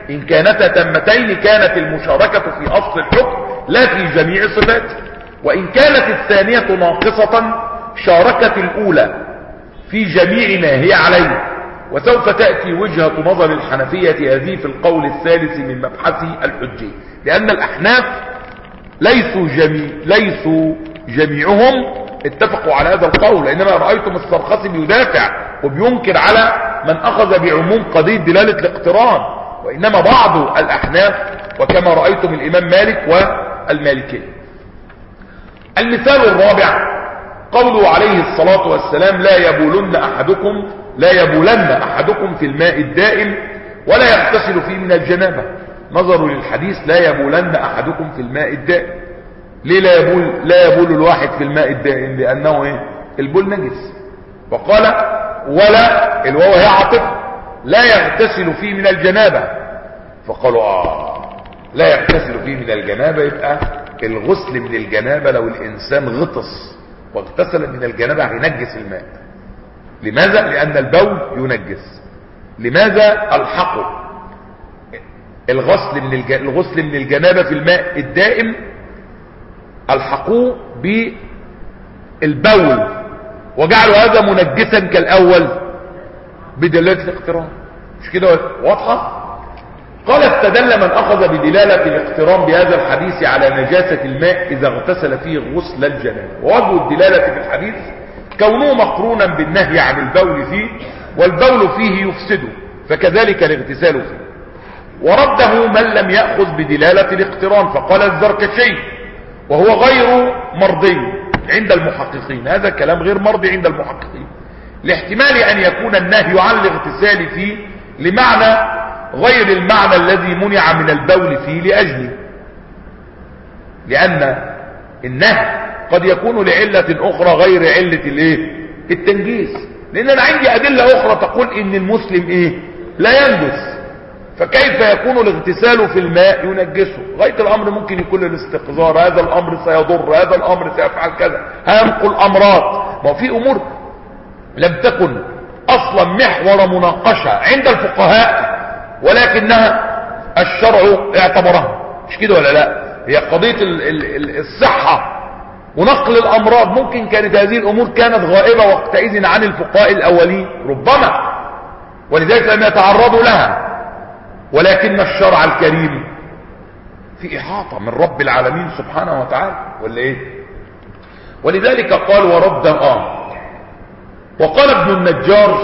إن كانتا تامتين كانت المشاركة في أصل الحكم لا في جميع صفاته، وإن كانت الثانية ناقصة شاركت الأولى في جميع ما هي عليه. وسوف تأتي وجهة نظر الحنفية هذه في القول الثالث من مبحث الحجية، لأن الأحناف ليسوا, جميع ليسوا جميعهم اتفقوا على هذا القول، إنما رأيتم السرخسي بيدافع وبينكر على من أخذ بعموم قضية دلالة الاقتران، وإنما بعض الأحناف وكما رأيتم الإمام مالك والمالكي. المثال الرابع قوله عليه الصلاة والسلام لا يبولن أحدكم لا يبولن أحدكم في الماء الدائم ولا يغتسل فيه من الجنابة. نظروا للحديث لا يبولن أحدكم في الماء الدائم. ليه لا يبول لا يبول الواحد في الماء الدائم؟ لأنه إيه؟ البول نجس. وقال ولا الواو هي عاطف لا يغتسل فيه من الجنابة، فقالوا آه لا يغتسل فيه من الجنابة، يبقى الغسل من الجنابة لو الإنسان غطس واغتسل من الجنابة هينجس الماء. لماذا؟ لأن البول ينجس. لماذا الحقوا الغسل من الج... الغسل من الجنابة في الماء الدائم؟ الحقوه بالبول وجعلوا هذا منجسا كالأول بدلالة الاقتران. مش كده واضحة؟ قال استدل من أخذ بدلالة الاقتران بهذا الحديث على نجاسة الماء إذا اغتسل فيه غسل الجنابة. ووجه الدلالة في الحديث كونه مقرونا بالنهي عن البول فيه، والبول فيه يفسده، فكذلك الاغتسال فيه. ورده من لم يأخذ بدلالة الاقتران، فقال الزركشي وهو غير مرضي عند المحققين، هذا كلام غير مرضي عند المحققين، لاحتمال أن يكون النهي عن الاغتسال فيه لمعنى غير المعنى الذي منع من البول فيه لأجله، لأن النهي قد يكون لعلة أخرى غير علة الايه التنجيس. لأن أنا عندي أدلة أخرى تقول إن المسلم إيه لا ينجس، فكيف يكون الاغتسال في الماء ينجسه؟ غاية الأمر ممكن يكون الاستقذار، هذا الأمر سيضر، هذا الأمر سيفعل كذا، هينقل أمراض. ما في أمور لم تكن أصلا محور مناقشة عند الفقهاء ولكنها الشرع اعتبرها، مش كده ولا لا؟ هي قضية الصحة ونقل الأمراض، ممكن كانت هذه الأمور كانت غائبة وقتئذ عن الفقهاء الأولين ربما، ولذلك لم يتعرضوا لها، ولكن الشرع الكريم في إحاطة من رب العالمين سبحانه وتعالى، ولا إيه؟ ولذلك قال ورد آه وقال ابن النجار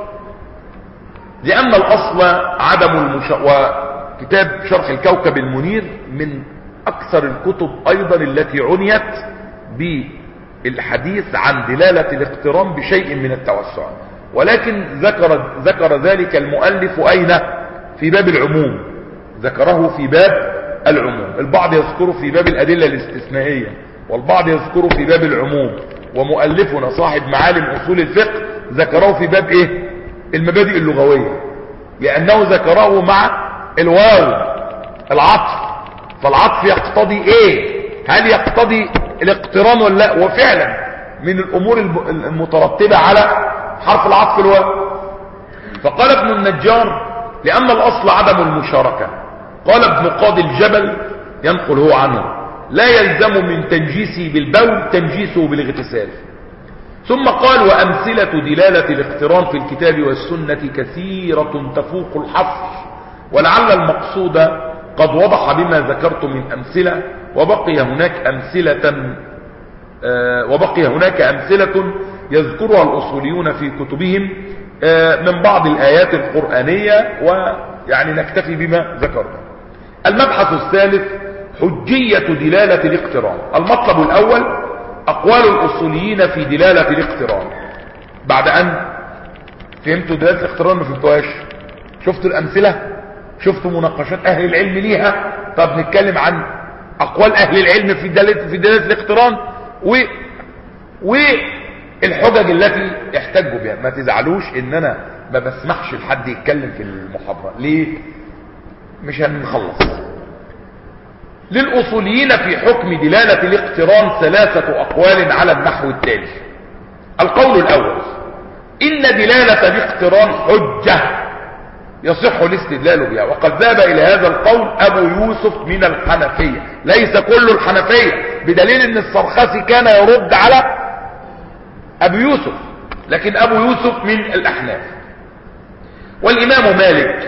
لأن الأصل عدم المش... وكتاب شرح الكوكب المنير من أكثر الكتب أيضا التي عنيت بالحديث عن دلالة الاقتران بشيء من التوسع، ولكن ذكر ذكر ذلك المؤلف أين؟ في باب العموم، ذكره في باب العموم. البعض يذكره في باب الأدلة الاستثنائية، والبعض يذكره في باب العموم، ومؤلفنا صاحب معالم أصول الفقه ذكره في باب إيه؟ المبادئ اللغوية، لأنه ذكره مع الواو العطف، فالعطف يقتضي إيه؟ هل يقتضي الاقتران ولا لا؟ وفعلا من الأمور المترتبة على حرف العطف الواو. فقال ابن النجار لأن الأصل عدم المشاركة. قال ابن قاضي الجبل ينقل هو عنه لا يلزم من تنجيسه بالبول تنجيسه بالاغتسال. ثم قال وأمثلة دلالة الاقتران في الكتاب والسنة كثيرة تفوق الحصر، ولعل المقصود قد وضح بما ذكرت من أمثلة، وبقي هناك أمثلة آه وبقي هناك أمثلة يذكرها الأصوليون في كتبهم آه من بعض الآيات القرآنية، ويعني نكتفي بما ذكرنا. المبحث الثالث حجية دلالة الاقتران. المطلب الأول أقوال الأصوليين في دلالة الاقتران. بعد أن فهمتوا دلالة الاقتران ما فهمتوهاش، شفتوا الأمثلة، شفتوا مناقشات أهل العلم ليها، طب نتكلم عن أقوال أهل العلم في دلالة في دلالة الاقتران و والحجج التي يحتجوا بها. ما تزعلوش إن أنا ما بسمحش لحد يتكلم في المحاضرة، ليه؟ مش هنخلص. للأصوليين في حكم دلالة الاقتران ثلاثة أقوال على النحو التالي. القول الأول إن دلالة الاقتران حجة، يصح الاستدلال بها. وقد ذهب الى هذا القول ابو يوسف من الحنفية، ليس كل الحنفية، بدليل ان السرخسي كان يرد على ابو يوسف، لكن ابو يوسف من الاحناف. والامام مالك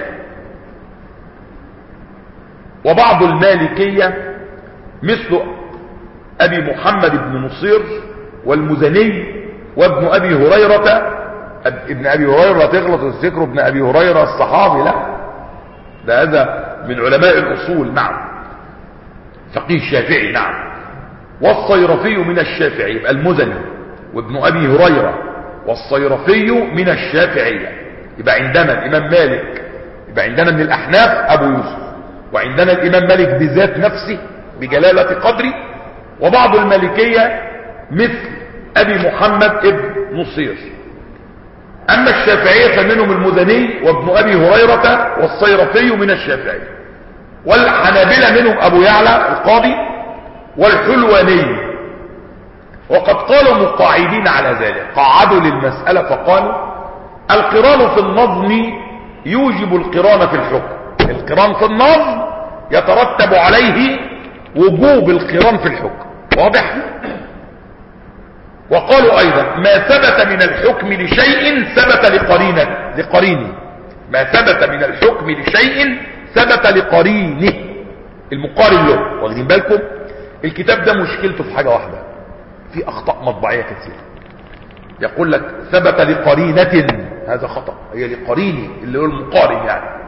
وبعض المالكية مثل ابي محمد بن نصير والمزني وابن ابي هريرة. ابن ابي هريرة تغلط الذكر، ابن ابي هريرة الصحابي، لا، ده هذا من علماء الاصول، نعم، فقيه الشافعي، نعم. والصيرفي من الشافعي، يبقى المزني وابن ابي هريرة والصيرفي من الشافعية. يبقى عندنا الامام مالك، يبقى عندنا من الاحناف ابو يوسف، وعندنا الامام مالك بذات نفسه بجلالة قدره، وبعض المالكية مثل ابي محمد ابن نصير. اما الشافعية فمنهم المزني وابن ابي هريرة والصيرفي من الشافعي. والحنابلة منهم ابو يعلى القاضي والحلواني. وقد قالوا مقاعدين على ذلك، قعدوا للمسألة فقالوا القران في النظم يوجب القران في الحكم. القران في النظم يترتب عليه وجوب القران في الحكم، واضح؟ وقالوا ايضا ما ثبت من الحكم لشيء ثبت لقرينه لقرينه ما ثبت من الحكم لشيء ثبت لقرينه، المقارن له. واخدين بالكم؟ الكتاب ده مشكلته في حاجة واحدة، في اخطاء مطبعية كثيرة. يقول لك ثبت لقرينة، هذا خطأ، هي لقرينه اللي هو المقارن يعني.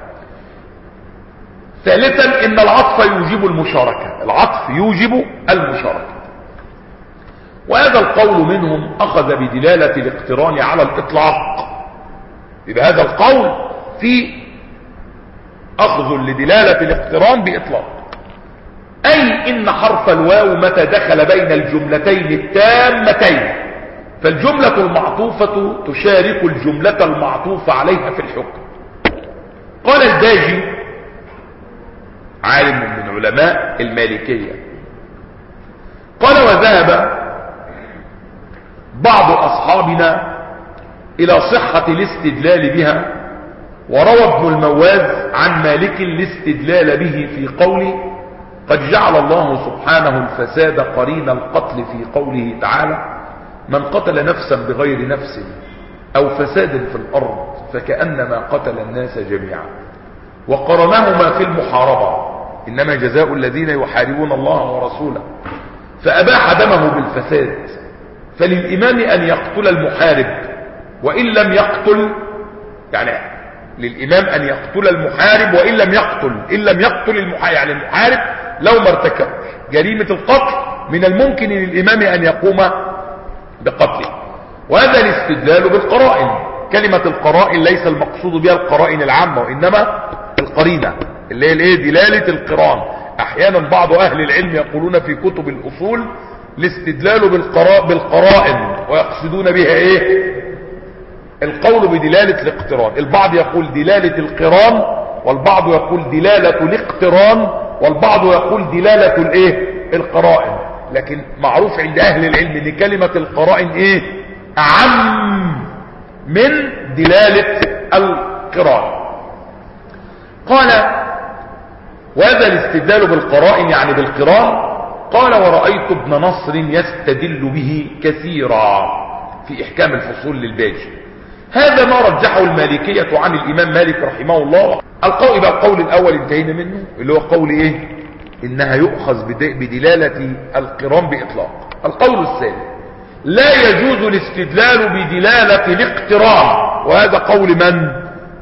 ثالثا ان العطف يوجب المشاركة، العطف يوجب المشاركة. وهذا القول منهم اخذ بدلالة الاقتران على الاطلاق. يبقى هذا القول في اخذ لدلالة الاقتران باطلاق، اي ان حرف الواو متى دخل بين الجملتين التامتين فالجملة المعطوفة تشارك الجملة المعطوفة عليها في الحكم. قال الباجي عالم من علماء المالكية، قال وذهب بعض اصحابنا الى صحة الاستدلال بها، وروى ابن المواز عن مالك الاستدلال به في قوله قد جعل الله سبحانه الفساد قرين القتل في قوله تعالى من قتل نفسا بغير نفس او فساد في الارض فكأنما قتل الناس جميعا، وقرنهما في المحاربة انما جزاء الذين يحاربون الله ورسوله فاباح دمه بالفساد. فللامام ان يقتل المحارب وان لم يقتل، يعني للامام ان يقتل المحارب وان لم يقتل ان لم يقتل المحارب، يعني المحارب لو ما ارتكب جريمة القتل من الممكن للامام ان يقوم بقتله. وهذا الاستدلال بالقرائن. كلمة القرائن ليس المقصود بها القرائن العامة، وانما القرينة اللي هي الايه دلالة القران. احيانا بعض اهل العلم يقولون في كتب الاصول الاستدلال بالقرائن ويقصدون بها ايه القول بدلالة الاقتران. البعض يقول دلالة القران، والبعض يقول دلالة الاقتران، والبعض يقول دلالة الايه القرائن. لكن معروف عند اهل العلم ان كلمة القرائن ايه اعم من دلالة القران. قال وهذا الاستدلال بالقرائن يعني بالقران. قال ورأيت ابن نصر يستدل به كثيرا في احكام الفصول للباجي. هذا ما رجحه المالكية عن الامام مالك رحمه الله. القول بقى القول الاول انتهينا منه اللي هو قول ايه انها يؤخذ بدلالة القران باطلاق. القول الثاني لا يجوز الاستدلال بدلالة الاقتران، وهذا قول من؟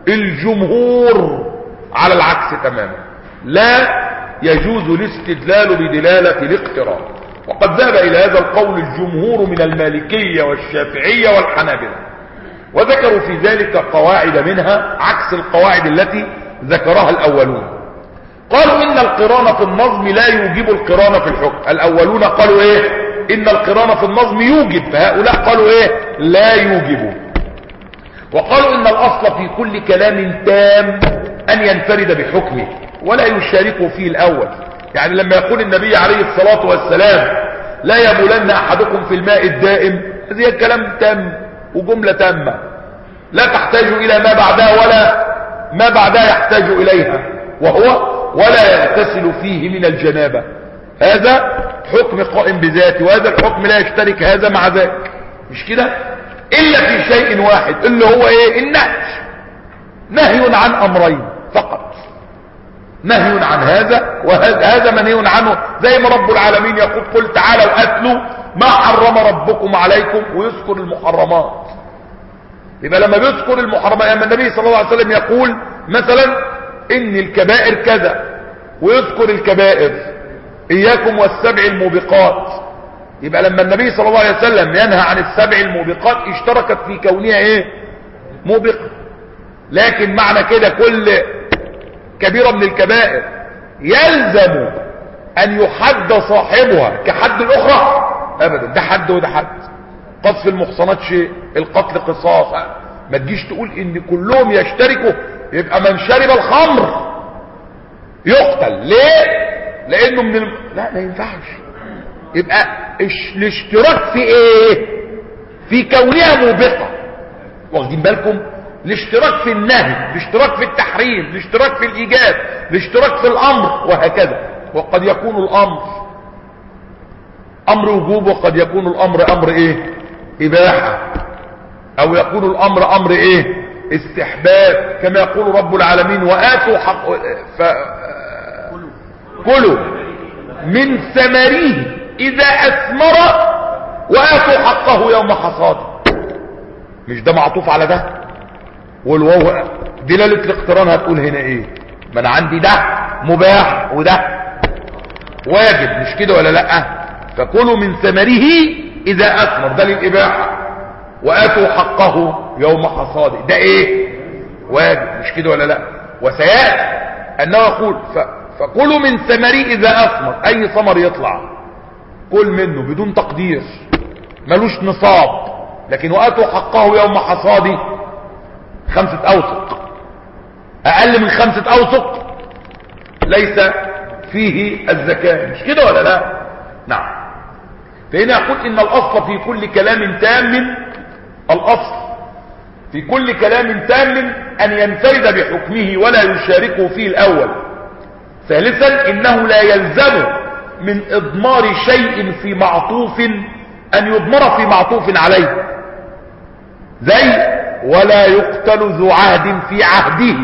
الجمهور على العكس تماما، لا يجوز الاستدلال بدلالة الاقتران. وقد ذهب الى هذا القول الجمهور من المالكية والشافعية والحنابلة، وذكروا في ذلك قواعد منها عكس القواعد التي ذكرها الاولون. قالوا ان القران في النظم لا يوجب القران في الحكم. الاولون قالوا ايه ان القران في النظم يوجب، فهؤلاء قالوا ايه لا يوجب. وقالوا ان الاصل في كل كلام تام ان ينفرد بحكمه ولا يشاركه فيه الاول. يعني لما يقول النبي عليه الصلاة والسلام لا يبولن احدكم في الماء الدائم، هذه الكلام تام وجملة تامة لا تحتاج الى ما بعدها ولا ما بعدها يحتاج إليها، وهو ولا يغتسل فيه من الجنابة. هذا حكم قائم بذاته، وهذا الحكم لا يشترك هذا مع ذاك، مش كده؟ إلا في شيء واحد اللي هو إيه؟ النهي. نهي عن أمرين فقط، نهي عن هذا وهذا منهي عنه، زي ما رب العالمين يقول قل تعالوا أتلوا ما حرم ربكم عليكم، ويذكر المحرمات. يبقى لما بيذكر المحرمات، لما النبي صلى الله عليه وسلم يقول مثلا إن الكبائر كذا ويذكر الكبائر إياكم والسبع الموبقات، يبقى لما النبي صلى الله عليه وسلم ينهى عن السبع الموبقات اشتركت في كونها ايه؟ موبقة. لكن معنى كده كل كبيرة من الكبائر يلزم ان يحد صاحبها كحد الاخرى؟ ابدا، ده حد وده حد. قذف المحصنات شيء، القتل قصاص. ما تجيش تقول ان كلهم يشتركوا يبقى من شرب الخمر يقتل. ليه؟ لانه من الم... لا ما ينفعش. يبقى الاشتراك في ايه؟ في كونها موبقة. واخدين بالكم؟ الاشتراك في النهي، الاشتراك في التحريم، الاشتراك في الايجاب، الاشتراك في الامر، وهكذا. وقد يكون الامر امر وجوب، وقد يكون الامر امر ايه؟ اباحة، او يكون الامر امر ايه؟ استحباب، كما يقول رب العالمين واتوا حق ف... كلوا من ثمره اذا اثمر واتوا حقه يوم حصاده. مش ده معطوف على ده؟ والواو دلالة الاقتران هتقول هنا ايه؟ ما انا عندي ده مباح وده واجب، مش كده ولا لا؟ فكلوا من ثمره اذا اثمر، ده للاباحة، واتوا حقه يوم حصاده، ده ايه؟ واجب، مش كده ولا لا؟ وسياتي انه يقول ف... فكلوا من ثمره اذا اثمر، اي ثمر يطلع كل منه بدون تقدير، ملوش نصاب، لكن واتوا حقه يوم حصاده خمسة اوسق، اقل من خمسة اوسق ليس فيه الزكاة، مش كده ولا لا؟ نعم. فهنا يقول ان الاصل في كل كلام تام، الاصل في كل كلام تام ان ينفرد بحكمه ولا يشاركه فيه الاول. ثالثا انه لا يلزم من اضمار شيء في معطوف ان يضمر في معطوف عليه، زي ولا يقتل ذو عهد في عهده،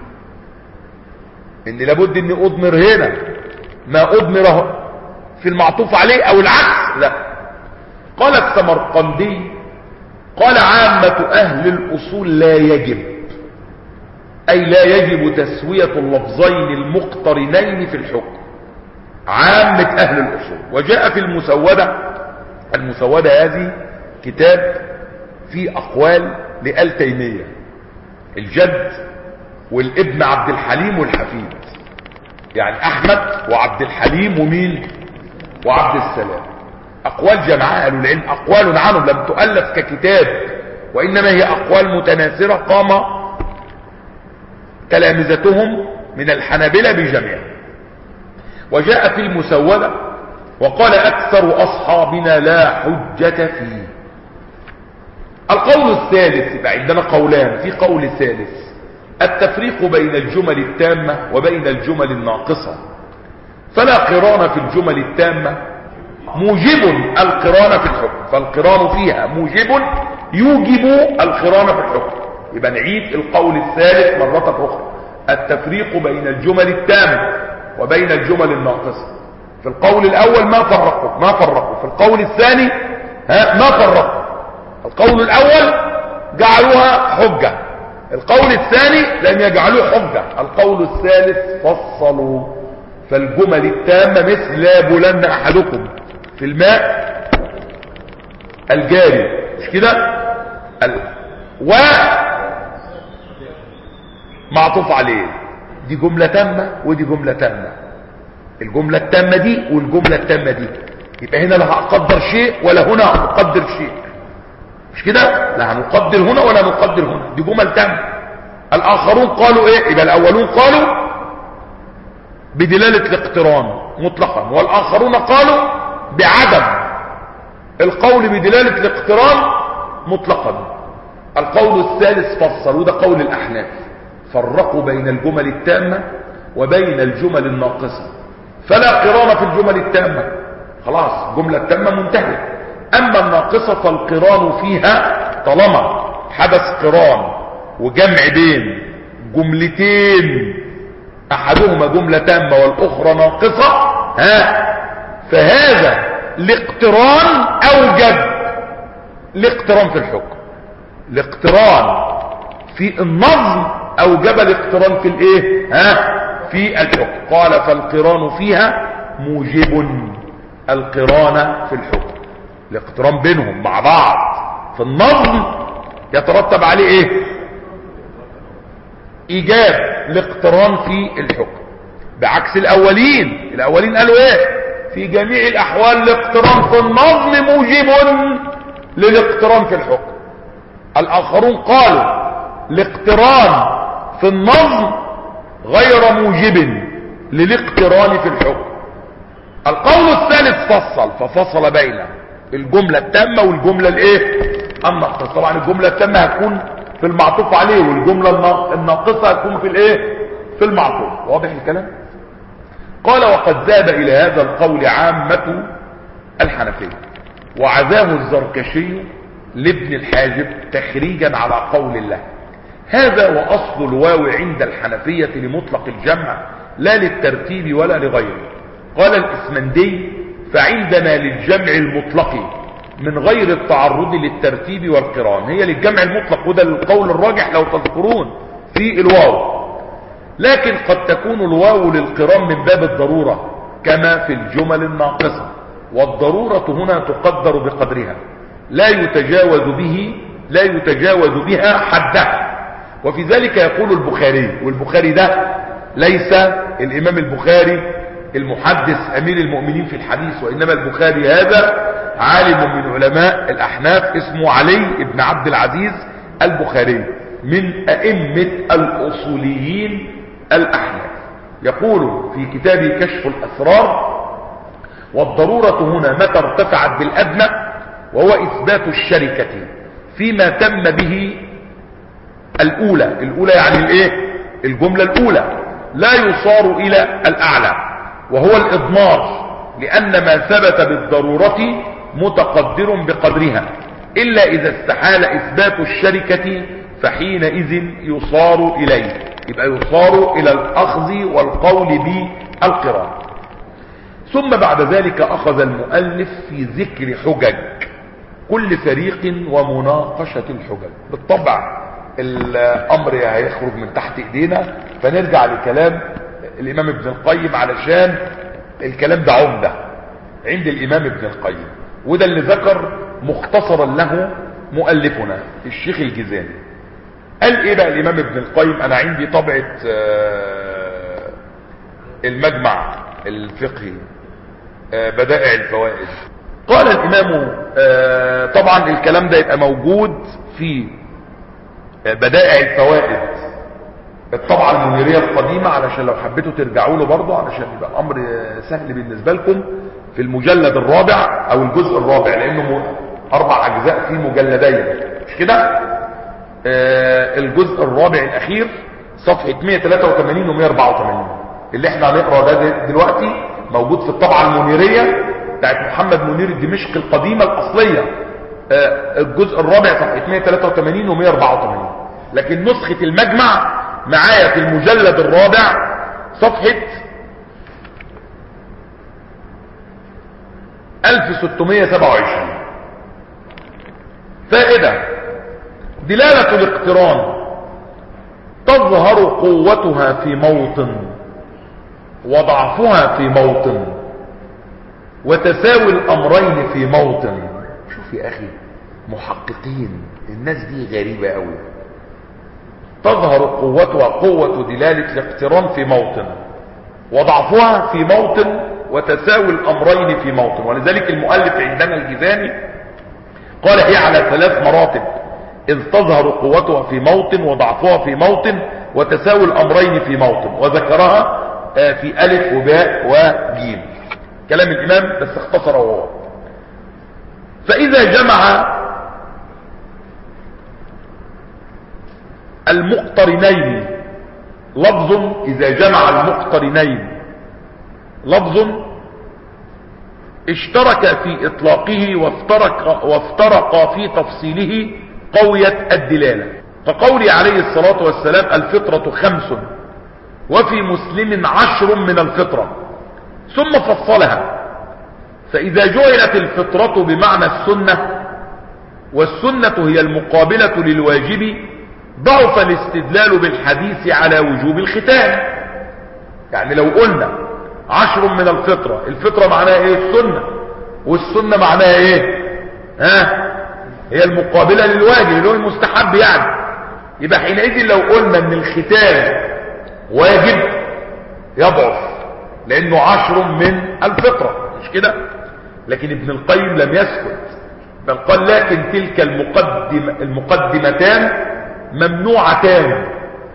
ان لابد اني اضمر هنا ما اضمره في المعطوف عليه او العكس، لا. قال السمرقندي قال عامة اهل الاصول لا يجب، اي لا يجب تسوية اللفظين المقترنين في الحكم، عامة اهل الاصول. وجاء في المسودة، المسودة هذه كتاب في اقوال لآل تيمية، الجد والابن عبد الحليم والحفيد، يعني احمد وعبد الحليم ومين وعبد السلام. اقوال جمعها اهل العلم، اقوال عنهم لم تؤلف ككتاب، وانما هي اقوال متناثرة قام تلامذتهم من الحنابلة بجميعها. وجاء في المسودة وقال اكثر اصحابنا لا حجة فيه. القول الثالث، يبقى عندنا قولان، في قول ثالث التفريق بين الجمل التامة وبين الجمل الناقصة، فلا قران في الجمل التامة موجب القران في الحكم، فالقران فيها موجب يوجب القران في الحكم. يبقى نعيد القول الثالث مرة أخرى، التفريق بين الجمل التامة وبين الجمل الناقصة. في القول الأول ما فرقوا ما فرقوا في القول الثاني ها ما فرقوا. القول الأول جعلوها حجة، القول الثاني لم يجعلوه حجة، القول الثالث فصلوا. فالجمل التامة مثل لا يبولن أحدكم في الماء الجاري، مش كده؟ ال... و معطوف عليه، دي جملة تامة ودي جملة تامة، الجملة التامة دي والجملة التامة دي، يبقى هنا لا هقدر شيء ولا هنا هقدر شيء، مش كده؟ لا هنقدر هنا ولا نقدر هنا، دي جمل تامة. الآخرون قالوا ايه؟ يبقى الأولون قالوا بدلالة الاقتران مطلقا، والآخرون قالوا بعدم القول بدلالة الاقتران مطلقا. القول الثالث فصل، وده قول الأحناف، فرقوا بين الجمل التامة وبين الجمل الناقصة، فلا قران في الجمل التامة، خلاص الجملة التامة منتهية. اما الناقصة فالقران فيها طالما حدث قران وجمع بين جملتين احدهما جملة تامة والاخرى ناقصة، ها فهذا الاقتران اوجب الاقتران في الحكم. الاقتران في النظم اوجب الاقتران في الايه، ها في الحكم. قال فالقران فيها موجب القران في الحكم. الاقتران بينهم مع بعض في النظم يترتب عليه ايه؟ ايجاب الاقتران في الحكم، بعكس الاولين. الاولين قالوا ايه؟ في جميع الاحوال الاقتران في النظم موجب للاقتران في الحكم. الاخرون قالوا الاقتران في النظم غير موجب للاقتران في الحكم. القول الثالث فصل ففصل بين الجملة التامة والجملة الايه الناقصة. طبعا الجملة التامة هتكون في المعطوف عليه، والجملة الناقصة هتكون في الايه في المعطوف. واضح الكلام؟ قال وقد ذهب الى هذا القول عامة الحنفية، وعزاه الزركشي لابن الحاجب تخريجا على قول الله. هذا واصل الواو عند الحنفية لمطلق الجمع لا للترتيب ولا لغيره. قال الاسمندي فعندنا للجمع المطلق من غير التعرض للترتيب والقران، هي للجمع المطلق، وده القول الراجح لو تذكرون في الواو، لكن قد تكون الواو للقران من باب الضرورة كما في الجمل الناقصة، والضرورة هنا تقدر بقدرها لا يتجاوز به لا يتجاوز بها حدها. وفي ذلك يقول البخاري، والبخاري ده ليس الامام البخاري المحدث امير المؤمنين في الحديث، وانما البخاري هذا عالم من علماء الاحناف اسمه علي بن عبد العزيز البخاري من ائمة الاصوليين الاحناف. يقول في كتابه كشف الاسرار والضرورة هنا متى ارتفعت بالادنى، وهو اثبات الشركة فيما تم به الاولى. الاولى يعني الايه الجملة الاولى، لا يصار الى الاعلى وهو الاضمار، لان ما ثبت بالضرورة متقدر بقدرها، الا اذا استحال اثبات الشركة فحينئذ يصار اليه، يبقى يصار الى الاخذ والقول بالقران. ثم بعد ذلك اخذ المؤلف في ذكر حجج كل فريق ومناقشة الحجج. بالطبع الامر هيخرج من تحت ايدينا، فنرجع لكلام الامام ابن القيم علشان الكلام ده عمدة عند الامام ابن القيم، وده اللي ذكر مختصرا له مؤلفنا الشيخ الجزاني. قال ايه بقى الامام ابن القيم؟ انا عندي طبعة المجمع الفقهي بدائع الفوائد. قال الامام طبعا الكلام ده يبقى موجود في بدائع الفوائد الطبعة المنيرية القديمة، علشان لو حبيتوا ترجعوا له برضه علشان يبقى الامر سهل بالنسبة لكم، في المجلد الرابع او الجزء الرابع، لانه اربع اجزاء في مجلدين مش كده. آه الجزء الرابع الاخير صفحة مئة وثلاثة وثمانين و مئة واربعة وثمانين اللي احنا هنقرا ده دلوقتي موجود في الطبعة المنيرية بتاعت محمد منير الدمشقي القديمة الاصلية. آه الجزء الرابع صفحة مئة وثلاثة وثمانين و مئة واربعة وثمانين، لكن نسخة المجمع معايا في المجلد الرابع صفحة ألف وستمئة وسبعة وعشرين. فائدة: دلالة الاقتران تظهر قوتها في موطن وضعفها في موطن وتساوي الامرين في موطن. شوف يا اخي محققين الناس دي غريبة قوي. تظهر قوتها قوة دلالة الاقتران في موطن وضعفها في موطن وتساوي الامرين في موطن. ولذلك المؤلف عندنا الجزاني قال هي على ثلاث مراتب: اذ تظهر قوتها في موطن وضعفها في موطن وتساوي الامرين في موطن، وذكرها في الف وباء وجيم. كلام الامام بس اختصره هو. فاذا جمع المقترنين لفظ إذا جمع المقترنين لفظ اشترك في إطلاقه وافترق, وافترق في تفصيله قوية الدلالة، كقول عليه الصلاة والسلام الفطرة خمس وفي مسلم عشر من الفطرة، ثم فصلها. فإذا جعلت الفطرة بمعنى السنة والسنة هي المقابلة للواجب ضعف الاستدلال بالحديث على وجوب الختان. يعني لو قلنا عشر من الفطرة، الفطرة معناها ايه؟ السنة، والسنة معناها ايه؟ ها؟ هي المقابلة للواجب اللي هو المستحب يعني. يبقى حينئذ لو قلنا ان الختان واجب يضعف لانه عشر من الفطرة، مش كده؟ لكن ابن القيم لم يسكت، بل قال لكن تلك المقدم المقدمتان ممنوعتان،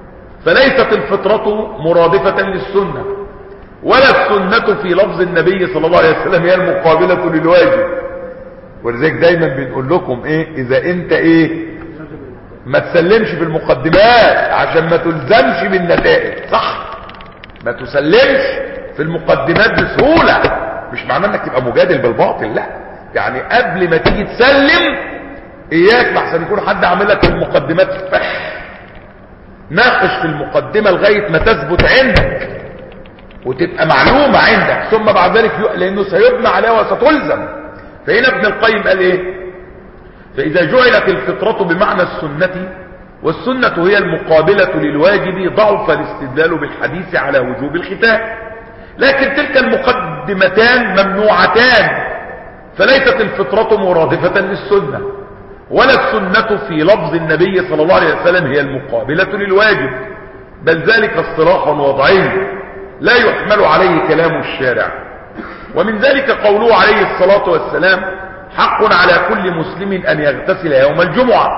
فليست الفطرة مرادفة للسنة ولا السنة في لفظ النبي صلى الله عليه وسلم هي المقابلة للواجب. ولذلك دايما بنقول لكم ايه؟ اذا انت ايه ما تسلمش في المقدمات عشان ما تلزمش بالنتائج، صح؟ ما تسلمش في المقدمات بسهولة، مش معناه انك تبقى مجادل بالباطل، لا، يعني قبل ما تيجي تسلم اياك لحسن يكون حد عامل لك المقدمات فح، ناقش في المقدمة لغاية ما تثبت عندك وتبقى معلومة عندك، ثم بعد ذلك لانه سيبنى عليها وستلزم. فهنا ابن القيم قال ايه؟ فاذا جعلت الفطرة بمعنى السنة والسنة هي المقابلة للواجب ضعف الاستدلال بالحديث على وجوب الختان، لكن تلك المقدمتان ممنوعتان، فليست الفطرة مرادفة للسنة ولا السنة في لفظ النبي صلى الله عليه وسلم هي المقابلة للواجب، بل ذلك اصطلاح وضعي لا يحمل عليه كلام الشارع. ومن ذلك قوله عليه الصلاة والسلام حق على كل مسلم أن يغتسل يوم الجمعة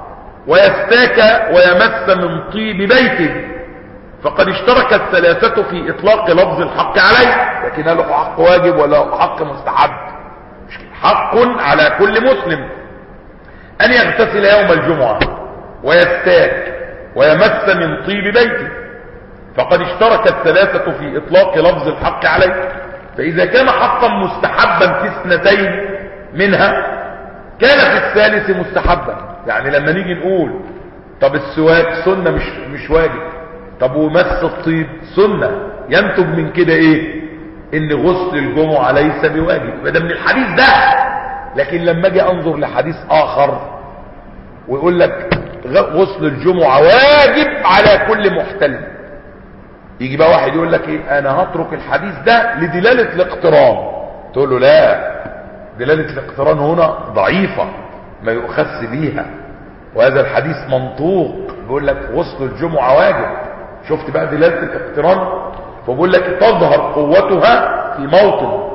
ويستاك ويمس من طيب بيته، فقد اشترك الثلاثة في إطلاق لفظ الحق عليه، لكن هل هو حق واجب ولا حق مستحب؟ حق على كل مسلم أن يغتسل يوم الجمعة ويستاك ويمس من طيب بيته، فقد اشترك الثلاثة في إطلاق لفظ الحق عليه. فإذا كان حقا مستحبا في اثنتين منها كان في الثالث مستحبا. يعني لما نيجي نقول طب السواك سنة مش مش واجب، طب ومس الطيب سنة، ينتج من كده ايه؟ ان غسل الجمعة ليس بواجب، ده من الحديث ده. لكن لما اجي انظر لحديث اخر ويقول لك غسل الجمعة واجب على كل محتلم، يجي بقى واحد يقول لك ايه؟ انا هترك الحديث ده لدلالة الاقتران. تقول له لا، دلالة الاقتران هنا ضعيفة ما يؤخذ بيها، وهذا الحديث منطوق بيقول لك غسل الجمعة واجب. شفت بقى دلالة الاقتران؟ فبقول لك تظهر قوتها في موطن،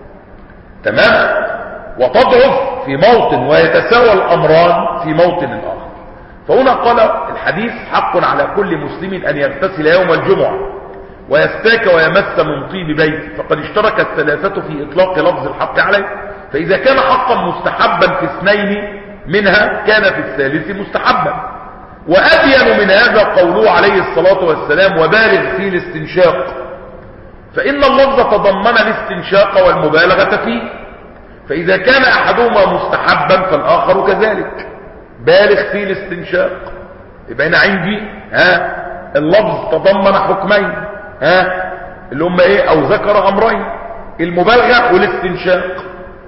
تمام، وتضعف في موطن، ويتساوى الامران في موطن اخر. فهنا قال الحديث حق على كل مسلم ان يغتسل يوم الجمعة ويستاك ويمس من طيب بيته، فقد اشترك الثلاثة في اطلاق لفظ الحق عليه. فاذا كان حقا مستحبا في اثنين منها كان في الثالث مستحبا. وابين من هذا قوله عليه الصلاة والسلام وبالغ في الاستنشاق، فان اللفظ تضمن الاستنشاق والمبالغة فيه، فاذا كان احدهما مستحبا فالاخر كذلك. بالغ في الاستنشاق، يبقى هنا عندي ها اللفظ تضمن حكمين، ها اللي هم ايه؟ او ذكر امرين، المبالغة والاستنشاق.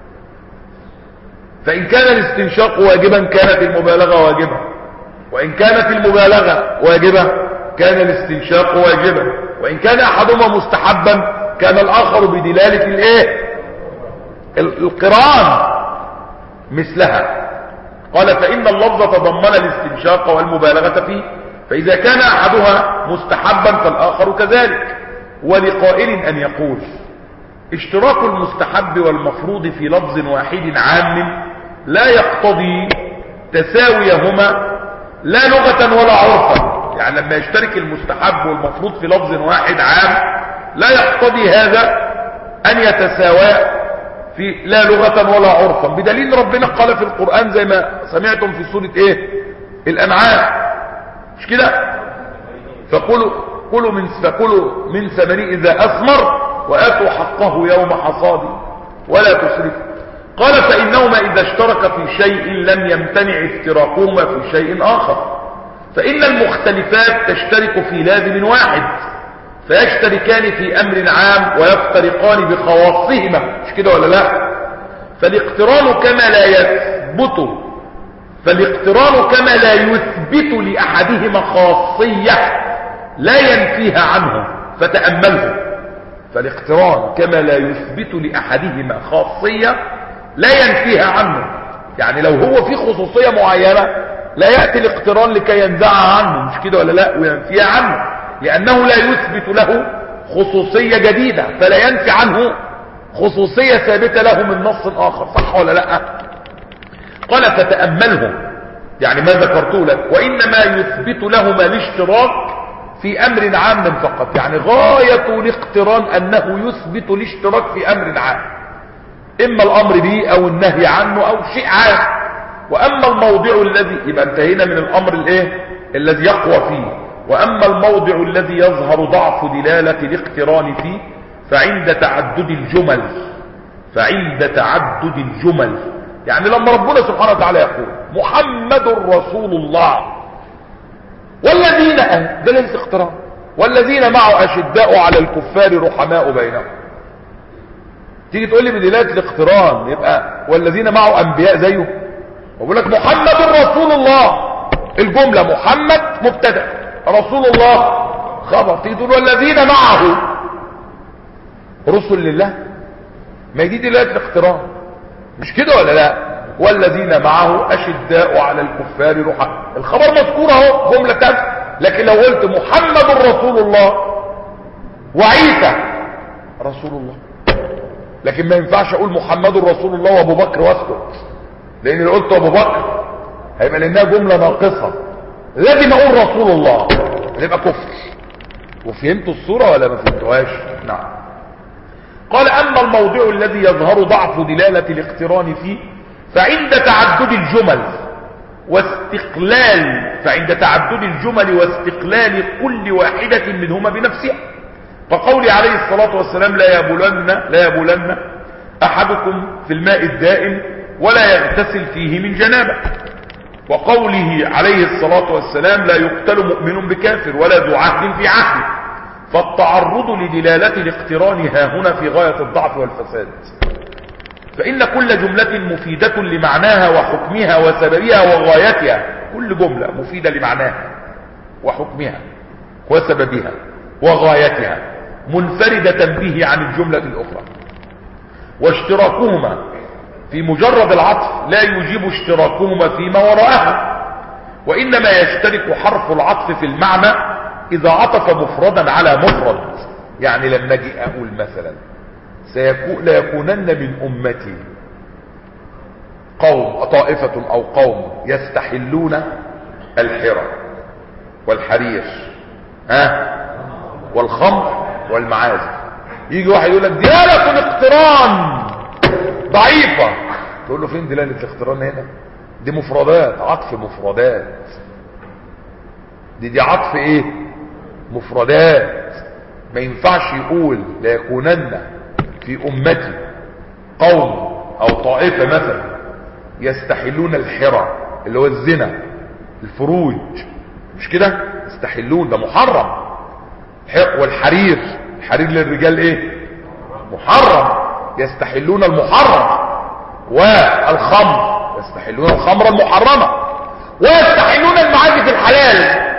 فان كان الاستنشاق واجبا كانت المبالغة واجبة، وان كانت المبالغة واجبة كان الاستنشاق واجبا، وان كان احدهما مستحبا كان الاخر بدلالة الايه؟ القران مثلها. قال فان اللفظ تضمن الاستنشاق والمبالغة فيه، فاذا كان احدها مستحبا فالاخر كذلك. ولقائل ان يقول اشتراك المستحب والمفروض في لفظ واحد عام لا يقتضي تساويهما لا لغة ولا عرفا. يعني لما يشترك المستحب والمفروض في لفظ واحد عام لا يقتضي هذا ان يتساوى في لا لغة ولا عرفا، بدليل ربنا قال في القرآن زي ما سمعتم في سورة ايه؟ الانعام، مش كده؟ فقولوا كلوا من فكلوا من ثمره اذا اثمر واتوا حقه يوم حصاده ولا تسرفوا. قال فانهما اذا اشترك في شيء لم يمتنع افتراقهما في شيء اخر، فان المختلفات تشترك في لازم واحد فيشتركان في امر عام ويفترقان بخواصهما، مش كده ولا لا؟ فالاقتران كما لا يثبت فالاقتران كما لا يثبت لاحدهما خاصيه لا ينفيها عنه فتأمله. فالاقتران كما لا يثبت لأحدهما خاصية لا ينفيها عنه، يعني لو هو في خصوصية معينة لا يأتي الاقتران لكي ينزعها عنه، مش كده ولا لا؟ وينفيها عنه لأنه لا يثبت له خصوصية جديدة فلا ينفي عنه خصوصية ثابتة له من نص آخر، صح ولا لا؟ قال فتأمله، يعني ما ذكرته لك، وإنما يثبت لهما الاشتراك في امر عام فقط، يعني غاية الاقتران انه يثبت الاشتراك في امر عام، اما الامر به او النهي عنه او شيء عام. واما الموضع الذي، يبقى انتهينا من الامر الايه الذي يقوى فيه. واما الموضع الذي يظهر ضعف دلالة الاقتران فيه فعند تعدد الجمل فعند تعدد الجمل يعني لما ربنا سبحانه وتعالى يقول محمد رسول الله والذين دلالة اقتران، والذين معه اشداء على الكفار رحماء بينهم، تيجي تقول لي بدلالة الاقتران يبقى والذين معه انبياء زيه، وبقول لك محمد رسول الله، الجملة محمد مبتدأ رسول الله خبر، تيجي تقول والذين معه رسل لله، ما دي دلالة الاقتران، مش كده ولا لا؟ والذين معه اشداء على الكفار رحماء، الخبر مذكور اهو جمله تانية، لكن لو قلت محمد رسول الله وعيسى رسول الله، لكن ما ينفعش اقول محمد رسول الله وابو بكر واسكت، لان لو قلت ابو بكر هيبقى لانها جمله ناقصه، لازم اقول رسول الله هيبقى كفر. وفهمتوا الصوره ولا ما فهمتوهاش؟ نعم. قال اما الموضع الذي يظهر ضعف دلاله الاقتران فيه فعند تعدد الجمل واستقلال فعند تعدد الجمل واستقلال كل واحدة منهما بنفسها، فقول عليه الصلاة والسلام لا يبولن لا يبولن احدكم في الماء الدائم ولا يغتسل فيه من جنابه، وقوله عليه الصلاة والسلام لا يقتل مؤمن بكافر ولا ذو عهد في عهده، فالتعرض لدلالة الاقتران ها هنا في غاية الضعف والفساد، فإن كل جملة مفيدة لمعناها وحكمها وسببها وغايتها، كل جملة مفيدة لمعناها وحكمها وسببها وغايتها منفردة به عن الجملة الأخرى، واشتراكهما في مجرد العطف لا يجيب اشتراكهما فيما وراءها، وإنما يشترك حرف العطف في المعنى إذا عطف مفردا على مفرد. يعني لما اجي أقول مثلا سيكون ليكونن من أمتي قوم طائفة أو قوم يستحلون الحرى والحرير ها والخمر والمعازف، يجي واحد يقول لك دلالة الاقتران ضعيفة، تقول له فين دلالة الاقتران هنا؟ دي مفردات، عطف مفردات، دي دي عطف ايه؟ مفردات. ما ينفعش يقول ليكونن في امتي قوم او طائفة مثلا يستحلون الحرى اللي هو الزنا الفروج، مش كده؟ يستحلون ده محرم، والحرير الحرير للرجال ايه؟ محرم، يستحلون المحرم، والخمر يستحلون الخمر المحرمة، ويستحلون المعازف الحلال.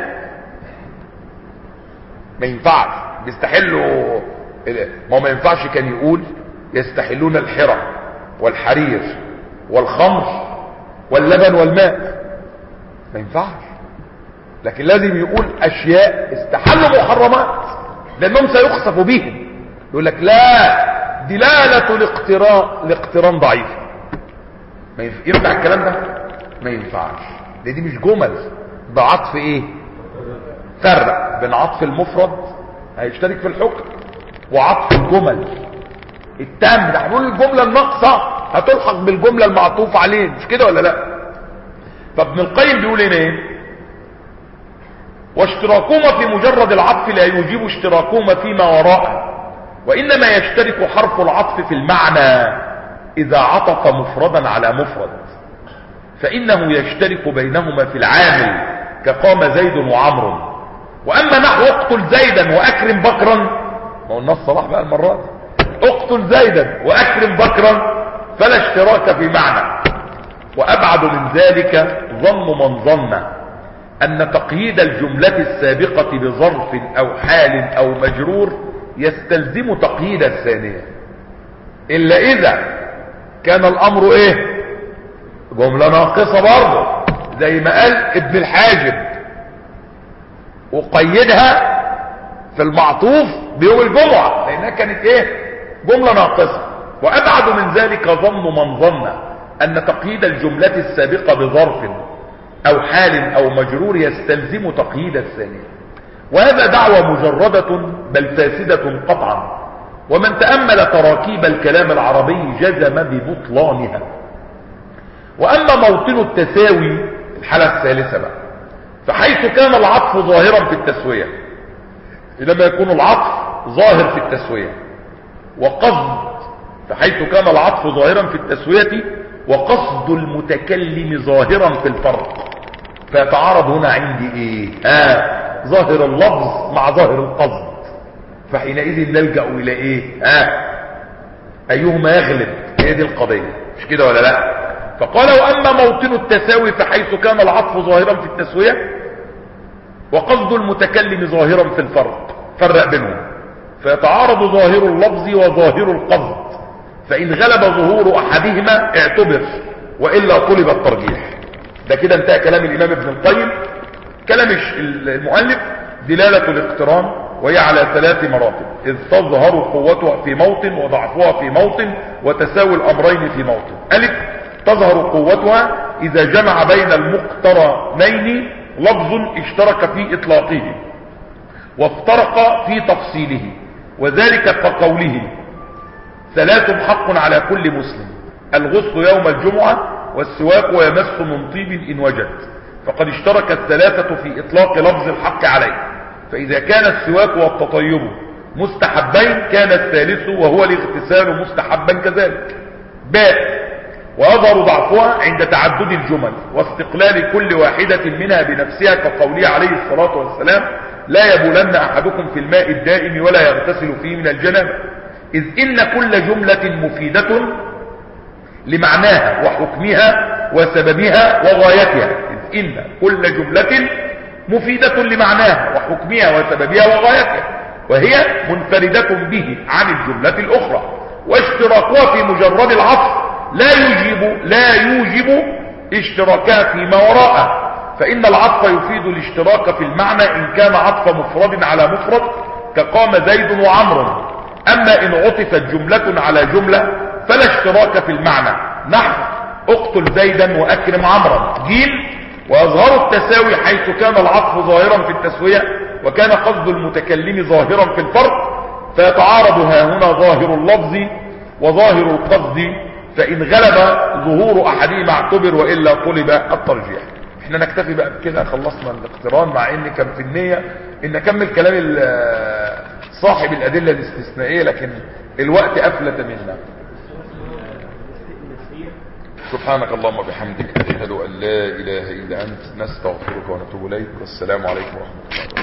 ما ينفعش بيستحلوا، ما ما ينفعش كان يقول يستحلون الحرى والحرير والخمر واللبن والماء، ما ينفعش، لكن لازم يقول اشياء استحلوا محرمات لانهم سيخسف بهم. يقول لك لا دلالة الاقتران الاقتران ضعيفة، ما ينفع. ينفع الكلام ده؟ ما ينفعش، دي, دي مش جمل، ده عطف ايه؟ فرق بين عطف المفرد هيشترك في الحكم وعطف الجمل التام، ده هنقول الجملة الناقصة هتلحق بالجملة المعطوف عليه، مش كده ولا لا؟ فابن القيم بيقول ايه؟ واشتراكهما في مجرد العطف لا يوجب اشتراكهما فيما وراءه، وإنما يشترك حرف العطف في المعنى إذا عطف مفردا على مفرد، فإنه يشترك بينهما في العامل كقام زيد وعمر. وأما نحو اقتل زيدا وأكرم بكرا، ما قلنا الصلاح بقى المرات، اقتل زيدا وأكرم بكرا فلا اشتراك في معنى. وأبعد من ذلك ظن من ظن أن تقييد الجملة السابقة بظرف أو حال أو مجرور يستلزم تقييد الثانية، إلا إذا كان الأمر إيه؟ جملة ناقصة برضه، زي ما قال ابن الحاجب وقيدها في المعطوف بيوم الجمعة لأنها كانت إيه؟ جملة ناقصة. وأبعد من ذلك ظن من ظن أن تقييد الجملة السابقة بظرف أو حال أو مجرور يستلزم تقييد الثانية، وهذا دعوة مجردة بل فاسدة قطعا. ومن تأمل تراكيب الكلام العربي جزم ببطلانها. وأما موطن التساوي الحالة الثالثة بقى، فحيث كان العطف ظاهرا في التسوية، لما يكون العطف ظاهر في التسوية وقصد، فحيث كان العطف ظاهرا في التسوية وقصد المتكلم ظاهرا في الفرق، فيتعارض هنا عندي ايه؟ آه ظاهر اللفظ مع ظاهر القصد، فحينئذ نلجأ الى ايه؟ آه ايهما يغلب؟ هي دي القضية، مش كده ولا لا؟ فقال واما موطن التساوي فحيث كان العطف ظاهرا في التسوية وقصد المتكلم ظاهرا في الفرق، فرق بينهم، فيتعارض ظاهر اللفظ وظاهر القصد، فإن غلب ظهور أحدهما اعتبر وإلا طلب الترجيح. ده كده انتهى كلام الإمام ابن القيم. كلام المؤلف دلالة الاقتران وهي على ثلاث مراتب، إذ تظهر قوتها في موطن وضعفها في موطن وتساوي الأمرين في موطن. ألف تظهر قوتها إذا جمع بين المقترنين لفظ اشترك في إطلاقه وافترق في تفصيله، وذلك كقوله ثلاث حق على كل مسلم: الغسل يوم الجمعة والسواك ويمس من طيب إن وجد، فقد اشترك الثلاثة في إطلاق لفظ الحق عليه. فإذا كان السواك والتطيب مستحبين كان الثالث وهو الاغتسال مستحبا كذلك. باء ويظهر ضعفها عند تعدد الجمل واستقلال كل واحدة منها بنفسها، كقوله عليه الصلاة والسلام: لا يبولن أحدكم في الماء الدائم ولا يغتسل فيه من الجنابة، إذ إن كل جملة مفيدة لمعناها وحكمها وسببها وغايتها. إذ إن كل جملة مفيدة لمعناها وحكمها وسببها وغايتها، وهي منفردة به عن الجملة الأخرى، واشتراكها في مجرد العطف لا يوجب لا يوجب اشتراكها فيما وراءه، فإن العطف يفيد الاشتراك في المعنى إن كان عطف مفرد على مفرد كقام زيد وعمر. أما إن عطفت جملة على جملة فلا اشتراك في المعنى، نحو اقتل زيدا وأكرم عمرا. جيم ويظهر التساوي حيث كان العطف ظاهرا في التسوية وكان قصد المتكلم ظاهرا في الفرق، فيتعارض ها هنا ظاهر اللفظ وظاهر القصد، فإن غلب ظهور أحدهما اعتبر وإلا طلب الترجيح. احنا نكتفي بقى بكده، خلصنا الاقتران، مع ان كان في النية ان اكمل كلام صاحب الادلة الاستثنائية لكن الوقت افلت منا. سبحانك اللهم وبحمدك، اشهد ان لا اله الا انت، نستغفرك ونتوب اليك، والسلام عليكم ورحمة الله.